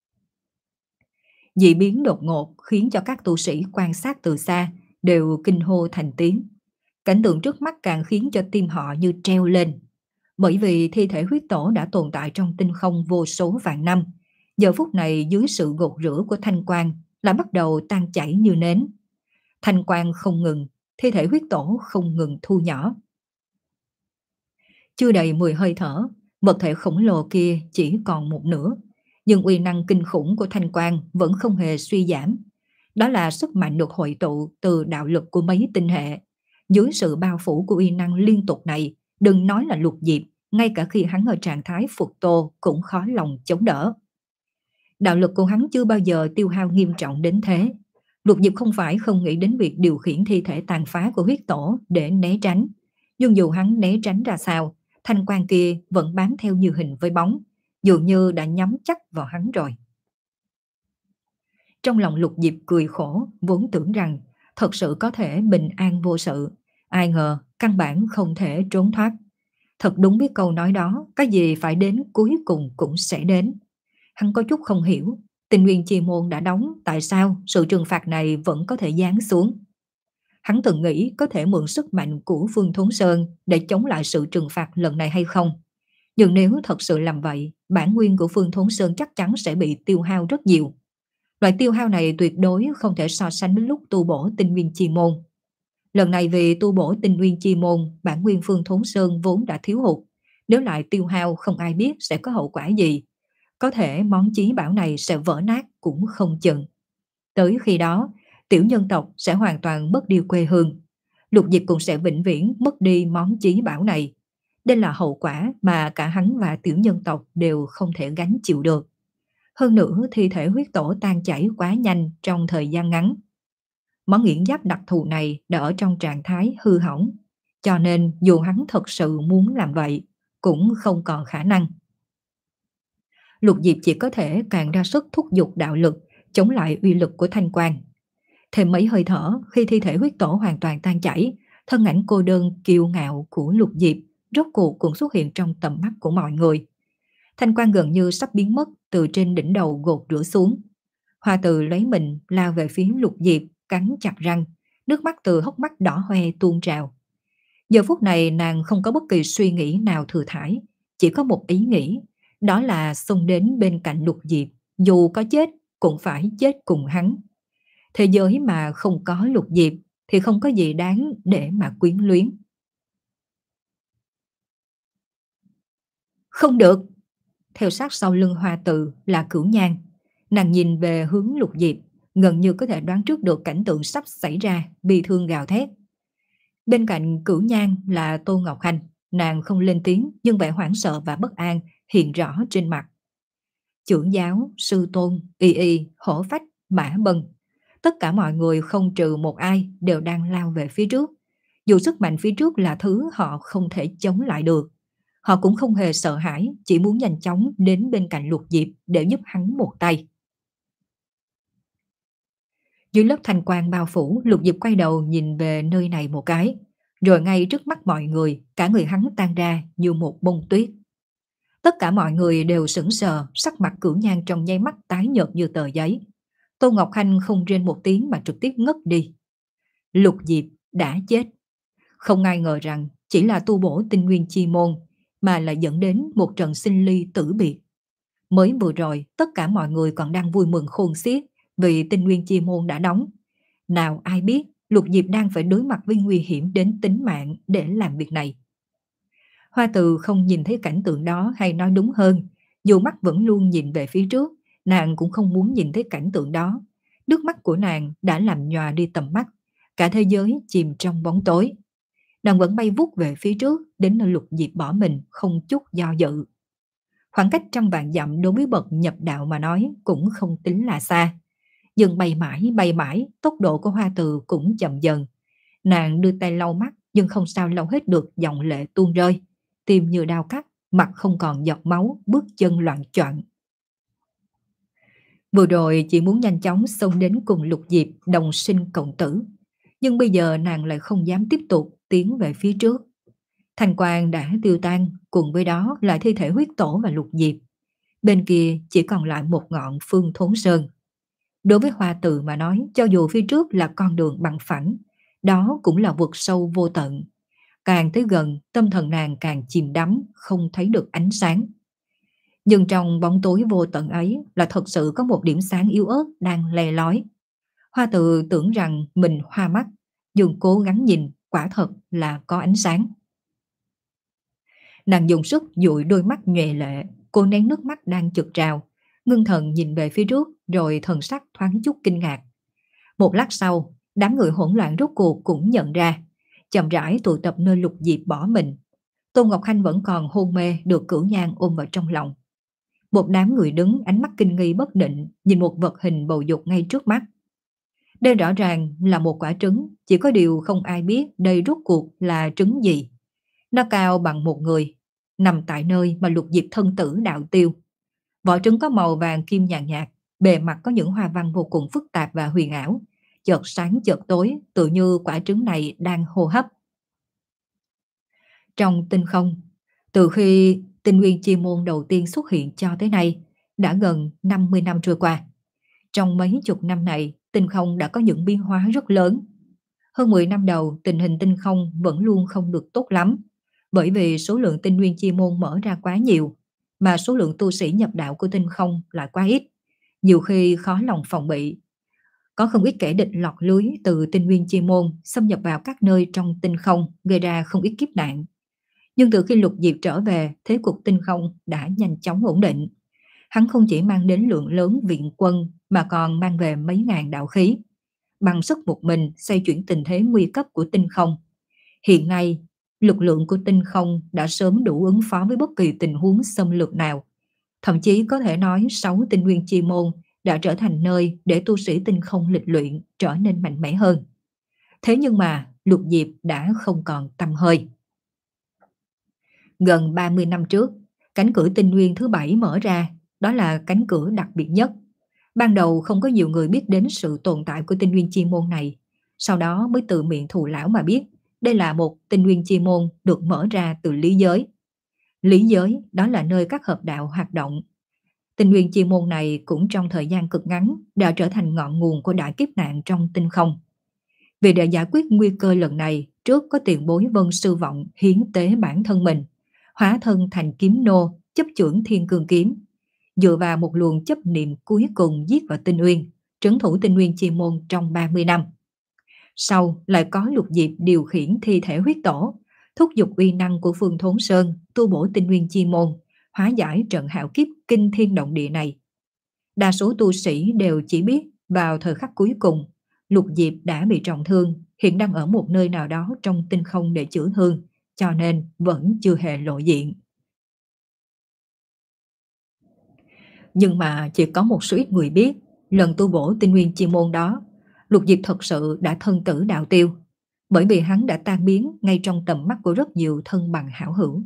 Dị biến đột ngột khiến cho các tu sĩ quan sát từ xa đều kinh hô thành tiếng. Cảnh tượng trước mắt càng khiến cho tim họ như treo lên. Bởi vì thi thể huyết tổ đã tồn tại trong tinh không vô số vạn năm, giờ phút này dưới sự gột rửa của thanh quang lại bắt đầu tan chảy như nến. Thanh quang không ngừng, thi thể huyết tổ không ngừng thu nhỏ. Chưa đầy mười hơi thở, vật thể khổng lồ kia chỉ còn một nửa, nhưng uy năng kinh khủng của thanh quang vẫn không hề suy giảm. Đó là sức mạnh được hội tụ từ đạo lực của mấy tinh hệ. Dưới sự bao phủ của uy năng liên tục này, đừng nói là Lục Diệp, ngay cả khi hắn ở trạng thái phục tô cũng khó lòng chống đỡ. Đạo lực của hắn chưa bao giờ tiêu hao nghiêm trọng đến thế. Lục Diệp không phải không nghĩ đến việc điều khiển thi thể tàn phá của huyết tổ để né tránh. Nhưng dù hắn né tránh ra sao, thanh quang kia vẫn bám theo như hình với bóng, dường như đã nhắm chắc vào hắn rồi. Trong lòng Lục Diệp cười khổ, vốn tưởng rằng thật sự có thể bình an vô sự. Ai ngờ căn bản không thể trốn thoát. Thật đúng với câu nói đó, cái gì phải đến cuối cùng cũng sẽ đến. Hắn có chút không hiểu, Tinh nguyên chi môn đã đóng, tại sao sự trừng phạt này vẫn có thể giáng xuống. Hắn từng nghĩ có thể mượn sức mạnh của Phương Thốn Sơn để chống lại sự trừng phạt lần này hay không. Nhưng nếu thật sự làm vậy, bản nguyên của Phương Thốn Sơn chắc chắn sẽ bị tiêu hao rất nhiều. Loại tiêu hao này tuyệt đối không thể so sánh với lúc tu bổ tinh nguyên chi môn. Lần này vì tu bổ tinh nguyên chi môn, bản nguyên Phương Thốn Sơn vốn đã thiếu hụt. Nếu lại tiêu hao không ai biết sẽ có hậu quả gì. Có thể món chí bảo này sẽ vỡ nát cũng không chừng. Tới khi đó, tiểu nhân tộc sẽ hoàn toàn mất đi quê hương. Lục Diệp cũng sẽ vĩnh viễn mất đi món chí bảo này. Đây là hậu quả mà cả hắn và tiểu nhân tộc đều không thể gánh chịu được. Hơn nữa, thi thể huyết tổ tan chảy quá nhanh trong thời gian ngắn. Món nghiễn giáp đặc thù này đã ở trong trạng thái hư hỏng, cho nên dù hắn thật sự muốn làm vậy, cũng không còn khả năng. Lục Diệp chỉ có thể càng ra sức thúc giục đạo lực, chống lại uy lực của thanh quang. Thêm mấy hơi thở, khi thi thể huyết tổ hoàn toàn tan chảy, thân ảnh cô đơn kiêu ngạo của Lục Diệp rốt cuộc cũng xuất hiện trong tầm mắt của mọi người. Thanh quang gần như sắp biến mất từ trên đỉnh đầu gột rửa xuống. Hoa Từ lấy mình lao về phía Lục Diệp, cắn chặt răng, nước mắt từ hốc mắt đỏ hoe tuôn trào. Giờ phút này nàng không có bất kỳ suy nghĩ nào thừa thãi, chỉ có một ý nghĩ, đó là xông đến bên cạnh Lục Diệp, dù có chết cũng phải chết cùng hắn. Thế giới mà không có Lục Diệp thì không có gì đáng để mà quyến luyến. Không được! Theo sát sau lưng Hoa Từ là Cửu Nhan. Nàng nhìn về hướng Lục Diệp, gần như có thể đoán trước được cảnh tượng sắp xảy ra, bi thương gào thét. Bên cạnh Cửu Nhan là Tô Ngọc Hành, nàng không lên tiếng nhưng vẻ hoảng sợ và bất an hiện rõ trên mặt. Trưởng giáo, sư tôn, y y, hổ phách, mã bân, tất cả mọi người không trừ một ai đều đang lao về phía trước. Dù sức mạnh phía trước là thứ họ không thể chống lại được, họ cũng không hề sợ hãi, chỉ muốn nhanh chóng đến bên cạnh Lục Diệp để giúp hắn một tay. Dưới lớp thanh quang bao phủ, Lục Diệp quay đầu nhìn về nơi này một cái, rồi ngay trước mắt mọi người, cả người hắn tan ra như một bông tuyết. Tất cả mọi người đều sững sờ, sắc mặt Cửu Nhan trong nháy mắt tái nhợt như tờ giấy. Tô Ngọc Hanh không rên một tiếng mà trực tiếp ngất đi. Lục Diệp đã chết. Không ai ngờ rằng chỉ là tu bổ tinh nguyên chi môn mà lại dẫn đến một trận sinh ly tử biệt. Mới vừa rồi, tất cả mọi người còn đang vui mừng khôn xiết vì tinh nguyên chi môn đã đóng. Nào ai biết Lục Diệp đang phải đối mặt với nguy hiểm đến tính mạng để làm việc này. Hoa Từ không nhìn thấy cảnh tượng đó, hay nói đúng hơn, dù mắt vẫn luôn nhìn về phía trước, nàng cũng không muốn nhìn thấy cảnh tượng đó. Nước mắt của nàng đã làm nhòa đi tầm mắt, cả thế giới chìm trong bóng tối. Nàng vẫn bay vút về phía trước, đến nơi Lục Diệp bỏ mình, không chút do dự. Khoảng cách trăm vạn dặm đối với bậc nhập đạo mà nói cũng không tính là xa. Nhưng bay mãi bay mãi, tốc độ của Hoa Từ cũng chậm dần. Nàng đưa tay lau mắt, nhưng không sao lau hết được dòng lệ tuôn rơi. Tim như đau cắt, mặt không còn giọt máu, bước chân loạn choạng. Vừa rồi chỉ muốn nhanh chóng xông đến cùng Lục Diệp đồng sinh cộng tử, nhưng bây giờ nàng lại không dám tiếp tục tiến về phía trước. Thanh quang đã tiêu tan, cùng với đó là thi thể huyết tổ và Lục Diệp. Bên kia chỉ còn lại một ngọn Phương Thốn Sơn. Đối với Hoa Từ mà nói, cho dù phía trước là con đường bằng phẳng, đó cũng là vực sâu vô tận. Càng tới gần, tâm thần nàng càng chìm đắm, không thấy được ánh sáng. Nhưng trong bóng tối vô tận ấy là thật sự có một điểm sáng yếu ớt đang le lói. Hoa Từ tưởng rằng mình hoa mắt, nhưng cố gắng nhìn, quả thật là có ánh sáng. Nàng dùng sức dụi đôi mắt nhòe lệ, cô nén nước mắt đang chực trào, ngưng thần nhìn về phía trước, rồi thần sắc thoáng chút kinh ngạc. Một lát sau, đám người hỗn loạn rốt cuộc cũng nhận ra, chậm rãi tụ tập nơi Lục Diệp bỏ mình. Tô Ngọc Hanh vẫn còn hôn mê, được Cửu Nhan ôm vào trong lòng. Một đám người đứng ánh mắt kinh nghi bất định, nhìn một vật hình bầu dục ngay trước mắt. Đây rõ ràng là một quả trứng, chỉ có điều không ai biết đây rốt cuộc là trứng gì. Nó cao bằng một người, nằm tại nơi mà Lục Diệp thân tử đạo tiêu. Vỏ trứng có màu vàng kim nhàn nhạt, bề mặt có những hoa văn vô cùng phức tạp và huyền ảo, chợt sáng chợt tối, tự như quả trứng này đang hô hấp. Trong tinh không, từ khi tinh nguyên chi môn đầu tiên xuất hiện cho tới nay, đã gần năm mươi năm trôi qua. Trong mấy chục năm này, tinh không đã có những biến hóa rất lớn. Hơn mười năm đầu, tình hình tinh không vẫn luôn không được tốt lắm, bởi vì số lượng tinh nguyên chi môn mở ra quá nhiều, mà số lượng tu sĩ nhập đạo của tinh không lại quá ít, nhiều khi khó lòng phòng bị. Có không ít kẻ địch lọt lưới từ tinh nguyên chi môn xâm nhập vào các nơi trong tinh không, gây ra không ít kiếp nạn. Nhưng từ khi Lục Diệp trở về, thế cục tinh không đã nhanh chóng ổn định. Hắn không chỉ mang đến lượng lớn viện quân mà còn mang về mấy ngàn đạo khí, bằng sức một mình xoay chuyển tình thế nguy cấp của tinh không. Hiện nay, lực lượng của tinh không đã sớm đủ ứng phó với bất kỳ tình huống xâm lược nào. Thậm chí có thể nói sáu tinh nguyên chi môn đã trở thành nơi để tu sĩ tinh không lịch luyện trở nên mạnh mẽ hơn. Thế nhưng mà Lục Diệp đã không còn tăm hơi. Gần ba mươi năm trước, cánh cửa tinh nguyên thứ bảy mở ra, đó là cánh cửa đặc biệt nhất. Ban đầu không có nhiều người biết đến sự tồn tại của tinh nguyên chi môn này, sau đó mới từ miệng Thù lão mà biết đây là một tinh nguyên chi môn được mở ra từ lý giới. Lý giới đó là nơi các hợp đạo hoạt động. Tinh nguyên chi môn này cũng trong thời gian cực ngắn đã trở thành ngọn nguồn của đại kiếp nạn trong tinh không. Vì để giải quyết nguy cơ lần này, trước có tiền bối Vân Sư Vọng hiến tế bản thân mình, hóa thân thành kiếm nô, chấp chưởng thiên cương kiếm, dựa vào một luồng chấp niệm cuối cùng giết vào tinh uyên, trấn thủ tinh nguyên chi môn trong ba mươi năm. Sau lại có Lục Diệp điều khiển thi thể huyết tổ, thúc giục uy năng của Phương Thốn Sơn, tu bổ tinh nguyên chi môn, hóa giải trận hạo kiếp kinh thiên động địa này. Đa số tu sĩ đều chỉ biết vào thời khắc cuối cùng, Lục Diệp đã bị trọng thương, hiện đang ở một nơi nào đó trong tinh không để chữa thương, cho nên vẫn chưa hề lộ diện. Nhưng mà chỉ có một số ít người biết, lần tu bổ tinh nguyên chi môn đó, Lục Diệp thật sự đã thân tử đạo tiêu, bởi vì hắn đã tan biến ngay trong tầm mắt của rất nhiều thân bằng hảo hữu.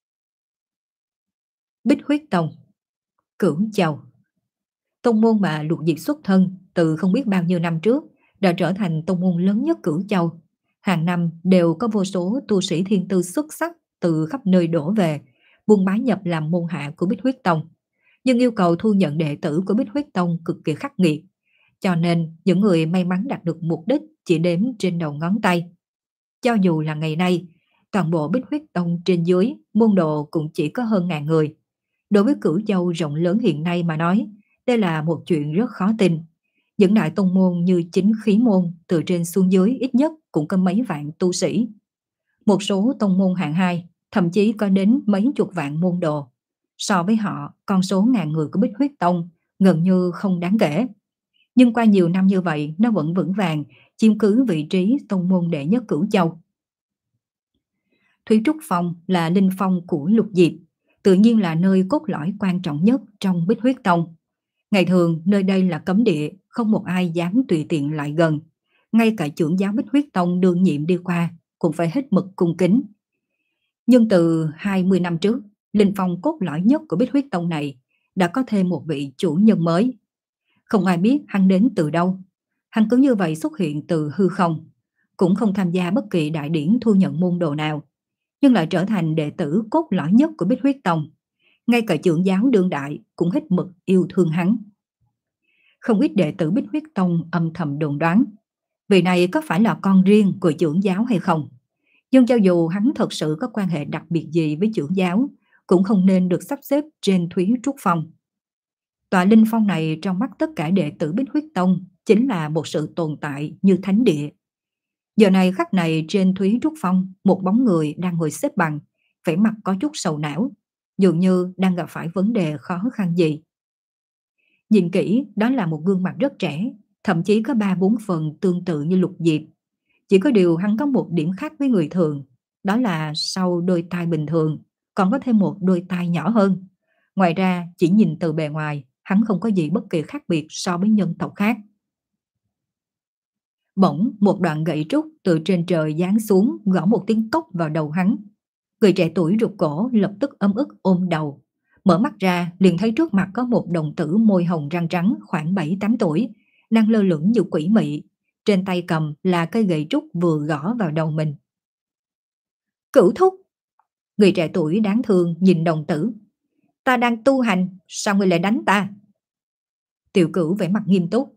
Bích Huyết Tông, Cửu Châu, tông môn mà Lục Diệp xuất thân từ không biết bao nhiêu năm trước, đã trở thành tông môn lớn nhất Cửu Châu. Hàng năm đều có vô số tu sĩ thiên tư xuất sắc từ khắp nơi đổ về, buôn bái nhập làm môn hạ của Bích Huyết Tông. Nhưng yêu cầu thu nhận đệ tử của Bích Huyết Tông cực kỳ khắc nghiệt, cho nên những người may mắn đạt được mục đích chỉ đếm trên đầu ngón tay. Cho dù là ngày nay, toàn bộ Bích Huyết Tông trên dưới, môn đồ cũng chỉ có hơn ngàn người. Đối với Cửu Châu rộng lớn hiện nay mà nói, đây là một chuyện rất khó tin. Những đại tông môn như Chính Khí môn từ trên xuống dưới ít nhất cũng có mấy vạn tu sĩ. Một số tông môn hạng hai thậm chí có đến mấy chục vạn môn đồ. So với họ, con số ngàn người của Bích Huyết Tông gần như không đáng kể. Nhưng qua nhiều năm như vậy, nó vẫn vững vàng chiếm cứ vị trí tông môn đệ nhất Cửu Châu. Thúy Trúc Phong là linh phong của Lục Diệp, tự nhiên là nơi cốt lõi quan trọng nhất trong Bích Huyết Tông. Ngày thường nơi đây là cấm địa, không một ai dám tùy tiện lại gần. Ngay cả trưởng giáo Bích Huyết Tông đương nhiệm đi qua cũng phải hết mực cung kính. Nhưng từ hai mươi năm trước, linh phong cốt lõi nhất của Bích Huyết Tông này đã có thêm một vị chủ nhân mới. Không ai biết hắn đến từ đâu. Hắn cứ như vậy xuất hiện từ hư không, cũng không tham gia bất kỳ đại điển thu nhận môn đồ nào, nhưng lại trở thành đệ tử cốt lõi nhất của Bích Huyết Tông. Ngay cả trưởng giáo đương đại cũng hết mực yêu thương hắn. Không ít đệ tử Bích Huyết Tông âm thầm đồn đoán, vị này có phải là con riêng của trưởng giáo hay không? Nhưng cho dù hắn thật sự có quan hệ đặc biệt gì với trưởng giáo, cũng không nên được sắp xếp trên Thúy Trúc Phong. Tòa linh phong này trong mắt tất cả đệ tử Bích Huyết Tông chính là một sự tồn tại như thánh địa. Giờ này khắc này trên Thúy Trúc Phong, một bóng người đang ngồi xếp bằng, vẻ mặt có chút sầu não, dường như đang gặp phải vấn đề khó khăn gì. Nhìn kỹ, đó là một gương mặt rất trẻ, thậm chí có ba bốn phần tương tự như Lục Diệp. Chỉ có điều hắn có một điểm khác với người thường, đó là sau đôi tai bình thường, còn có thêm một đôi tai nhỏ hơn. Ngoài ra, chỉ nhìn từ bề ngoài, hắn không có gì bất kỳ khác biệt so với nhân tộc khác. Bỗng, một đoạn gậy trúc từ trên trời giáng xuống, gõ một tiếng cốc vào đầu hắn. Người trẻ tuổi rụt cổ lập tức ấm ức ôm đầu. Mở mắt ra, liền thấy trước mặt có một đồng tử môi hồng răng trắng khoảng bảy tám tuổi, đang lơ lửng như quỷ mị. Trên tay cầm là cây gậy trúc vừa gõ vào đầu mình. Cửu thúc! Người trẻ tuổi đáng thương nhìn đồng tử. Ta đang tu hành, sao ngươi lại đánh ta? Tiểu Cửu vẻ mặt nghiêm túc.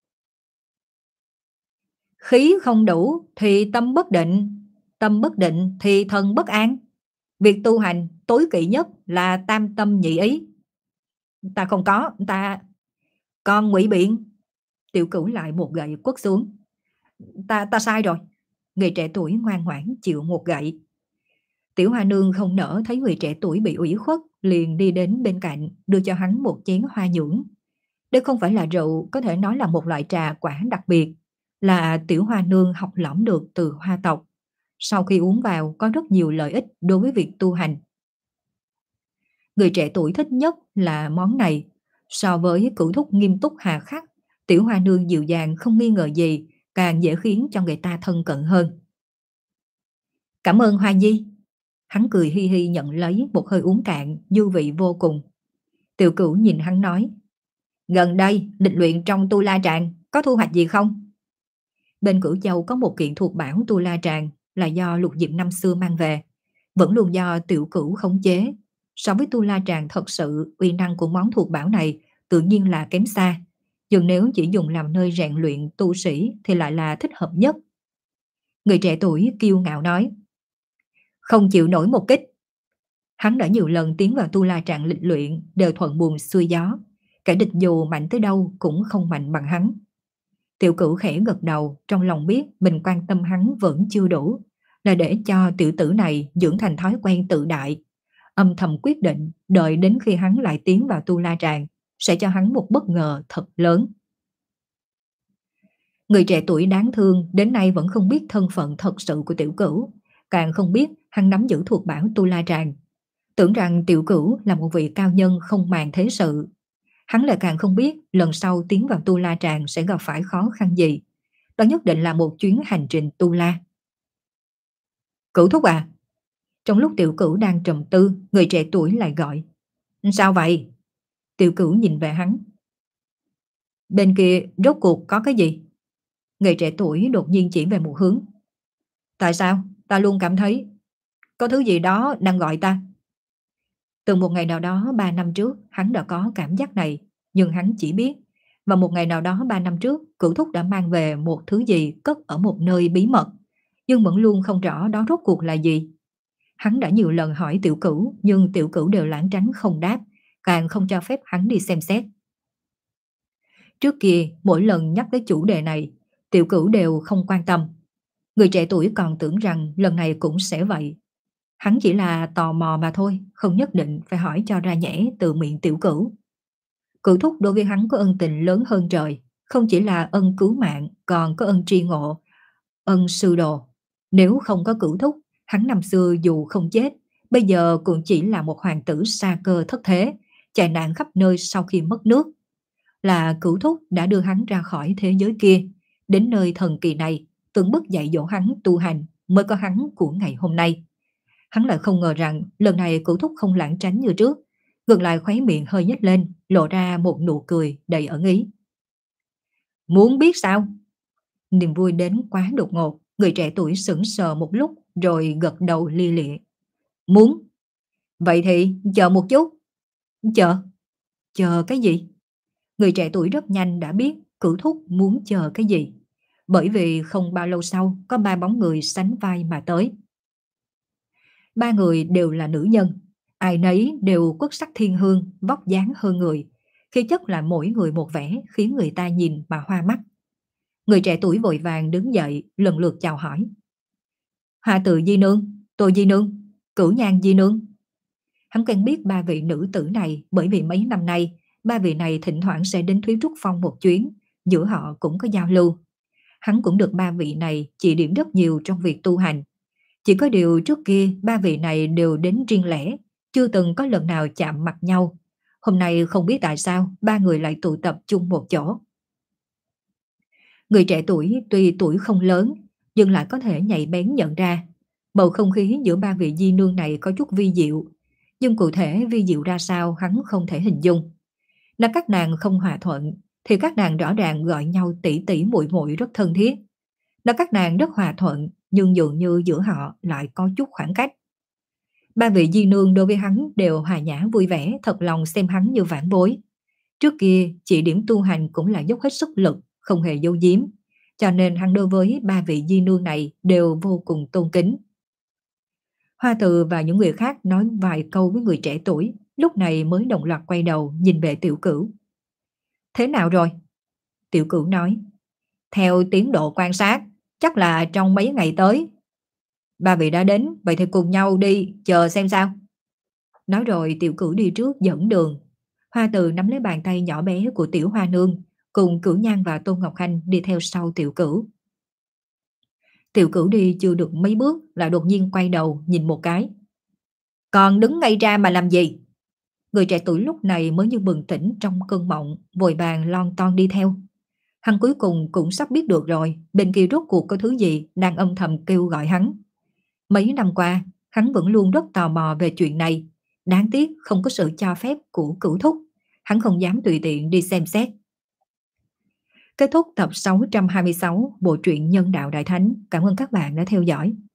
Khí không đủ thì tâm bất định, tâm bất định thì thần bất an. Việc tu hành tối kỵ nhất là tam tâm nhị ý. Ta không có, ta... Con ngụy biện. Tiểu Cửu lại một gậy quất xuống. Ta ta sai rồi. Người trẻ tuổi ngoan ngoãn chịu một gậy. Tiểu Hoa Nương không nỡ thấy người trẻ tuổi bị ủy khuất, liền đi đến bên cạnh, đưa cho hắn một chén hoa nhưỡng. Đây không phải là rượu, có thể nói là một loại trà quả đặc biệt, là Tiểu Hoa Nương học lỏm được từ hoa tộc. Sau khi uống vào có rất nhiều lợi ích đối với việc tu hành. Người trẻ tuổi thích nhất là món này. So với Cửu thúc nghiêm túc hà khắc, Tiểu Hoa Nương dịu dàng không nghi ngờ gì, càng dễ khiến cho người ta thân cận hơn. Cảm ơn Hoa Nhi. Hắn cười hi hi nhận lấy một hơi uống cạn, dư vị vô cùng. Tiểu Cửu nhìn hắn nói, gần đây lịch luyện trong Tu La Tràng có thu hoạch gì không? Bên Cửu Châu có một kiện thuộc bảo Tu La Tràng là do Lục Diệp năm xưa mang về, vẫn luôn do Tiểu Cửu khống chế. So với Tu La Tràng thật sự, uy năng của món thuộc bảo này tự nhiên là kém xa, nhưng nếu chỉ dùng làm nơi rèn luyện tu sĩ thì lại là thích hợp nhất. Người trẻ tuổi kiêu ngạo nói, không chịu nổi một kích. Hắn đã nhiều lần tiến vào Tu La Tràng lịch luyện, đều thuận buồm xuôi gió. Kẻ địch dù mạnh tới đâu cũng không mạnh bằng hắn. Tiểu Cửu khẽ gật đầu, trong lòng biết mình quan tâm hắn vẫn chưa đủ, là để cho tiểu tử này dưỡng thành thói quen tự đại. Âm thầm quyết định, đợi đến khi hắn lại tiến vào Tu La Tràng, sẽ cho hắn một bất ngờ thật lớn. Người trẻ tuổi đáng thương đến nay vẫn không biết thân phận thật sự của Tiểu Cửu, càng không biết hắn nắm giữ thuộc bảo Tu La Tràng. Tưởng rằng Tiểu Cửu là một vị cao nhân không màng thế sự. Hắn lại càng không biết lần sau tiến vào Tu La Tràng sẽ gặp phải khó khăn gì. Đó nhất định là một chuyến hành trình Tu La. Cửu thúc à? Trong lúc Tiểu Cửu đang trầm tư, người trẻ tuổi lại gọi. Sao vậy? Tiểu Cửu nhìn về hắn. Bên kia rốt cuộc có cái gì? Người trẻ tuổi đột nhiên chỉ về một hướng. Tại sao? Ta luôn cảm thấy có thứ gì đó đang gọi ta. Từ một ngày nào đó ba năm trước, hắn đã có cảm giác này, nhưng hắn chỉ biết. Và một ngày nào đó ba năm trước, Cửu Thúc đã mang về một thứ gì cất ở một nơi bí mật, nhưng vẫn luôn không rõ đó rốt cuộc là gì. Hắn đã nhiều lần hỏi Tiểu Cửu, nhưng Tiểu Cửu đều lảng tránh không đáp, càng không cho phép hắn đi xem xét. Trước kia, mỗi lần nhắc tới chủ đề này, Tiểu Cửu đều không quan tâm. Người trẻ tuổi còn tưởng rằng lần này cũng sẽ vậy. Hắn chỉ là tò mò mà thôi, không nhất định phải hỏi cho ra nhẽ từ miệng Tiểu Cửu. Cửu Thúc đối với hắn có ân tình lớn hơn trời, không chỉ là ân cứu mạng, còn có ân tri ngộ, ân sư đồ. Nếu không có Cửu Thúc, hắn năm xưa dù không chết, bây giờ cũng chỉ là một hoàng tử sa cơ thất thế, chạy nạn khắp nơi sau khi mất nước. Là Cửu Thúc đã đưa hắn ra khỏi thế giới kia, đến nơi thần kỳ này, từng bước dạy dỗ hắn tu hành, mới có hắn của ngày hôm nay. Hắn lại không ngờ rằng lần này Cửu Thúc không lảng tránh như trước, ngược lại khóe miệng hơi nhếch lên, lộ ra một nụ cười đầy ẩn ý. Muốn biết sao? Niềm vui đến quá đột ngột, người trẻ tuổi sững sờ một lúc rồi gật đầu li lịa. Muốn. Vậy thì chờ một chút. Chờ? Chờ cái gì? Người trẻ tuổi rất nhanh đã biết Cửu Thúc muốn chờ cái gì. Bởi vì không bao lâu sau có ba bóng người sánh vai mà tới. Ba người đều là nữ nhân, ai nấy đều quốc sắc thiên hương, vóc dáng hơn người, khí chất là mỗi người một vẻ khiến người ta nhìn mà hoa mắt. Người trẻ tuổi vội vàng đứng dậy lần lượt chào hỏi. Hoa Từ Di Nương, Tô Di Nương, Cửu Nhan Di Nương. Hắn quen biết ba vị nữ tử này bởi vì mấy năm nay ba vị này thỉnh thoảng sẽ đến Thúy Trúc Phong một chuyến, giữa họ cũng có giao lưu. Hắn cũng được ba vị này chỉ điểm rất nhiều trong việc tu hành. Chỉ có điều trước kia ba vị này đều đến riêng lẻ, chưa từng có lần nào chạm mặt nhau. Hôm nay không biết tại sao ba người lại tụ tập chung một chỗ. Người trẻ tuổi tuy tuổi không lớn, nhưng lại có thể nhạy bén nhận ra. Bầu không khí giữa ba vị di nương này có chút vi diệu, nhưng cụ thể vi diệu ra sao hắn không thể hình dung. Nếu các nàng không hòa thuận, thì các nàng rõ ràng gọi nhau tỷ tỷ muội muội rất thân thiết. Nếu các nàng rất hòa thuận, nhưng dường như giữa họ lại có chút khoảng cách. Ba vị di nương đối với hắn đều hòa nhã vui vẻ, thật lòng xem hắn như vãn bối. Trước kia, chỉ điểm tu hành cũng là dốc hết sức lực, không hề giấu giếm. Cho nên hắn đối với ba vị di nương này đều vô cùng tôn kính. Hoa Từ và những người khác nói vài câu với người trẻ tuổi, lúc này mới đồng loạt quay đầu nhìn về Tiểu Cửu. Thế nào rồi? Tiểu Cửu nói. Theo tiến độ quan sát, chắc là trong mấy ngày tới. Ba vị đã đến, vậy thì cùng nhau đi, chờ xem sao. Nói rồi Tiểu Cửu đi trước dẫn đường. Hoa Từ nắm lấy bàn tay nhỏ bé của Tiểu Hoa Nương, cùng Cửu Nhan và Tôn Ngọc Khanh đi theo sau Tiểu Cửu. Tiểu Cửu đi chưa được mấy bước lại đột nhiên quay đầu nhìn một cái. Còn đứng ngay ra mà làm gì? Người trẻ tuổi lúc này mới như bừng tỉnh trong cơn mộng, vội vàng lon ton đi theo. Hắn cuối cùng cũng sắp biết được rồi, bên kia rốt cuộc có thứ gì đang âm thầm kêu gọi hắn. Mấy năm qua, hắn vẫn luôn rất tò mò về chuyện này. Đáng tiếc không có sự cho phép của Cửu Thúc, hắn không dám tùy tiện đi xem xét. Kết thúc tập sáu trăm hai mươi sáu bộ truyện Nhân Đạo Đại Thánh. Cảm ơn các bạn đã theo dõi.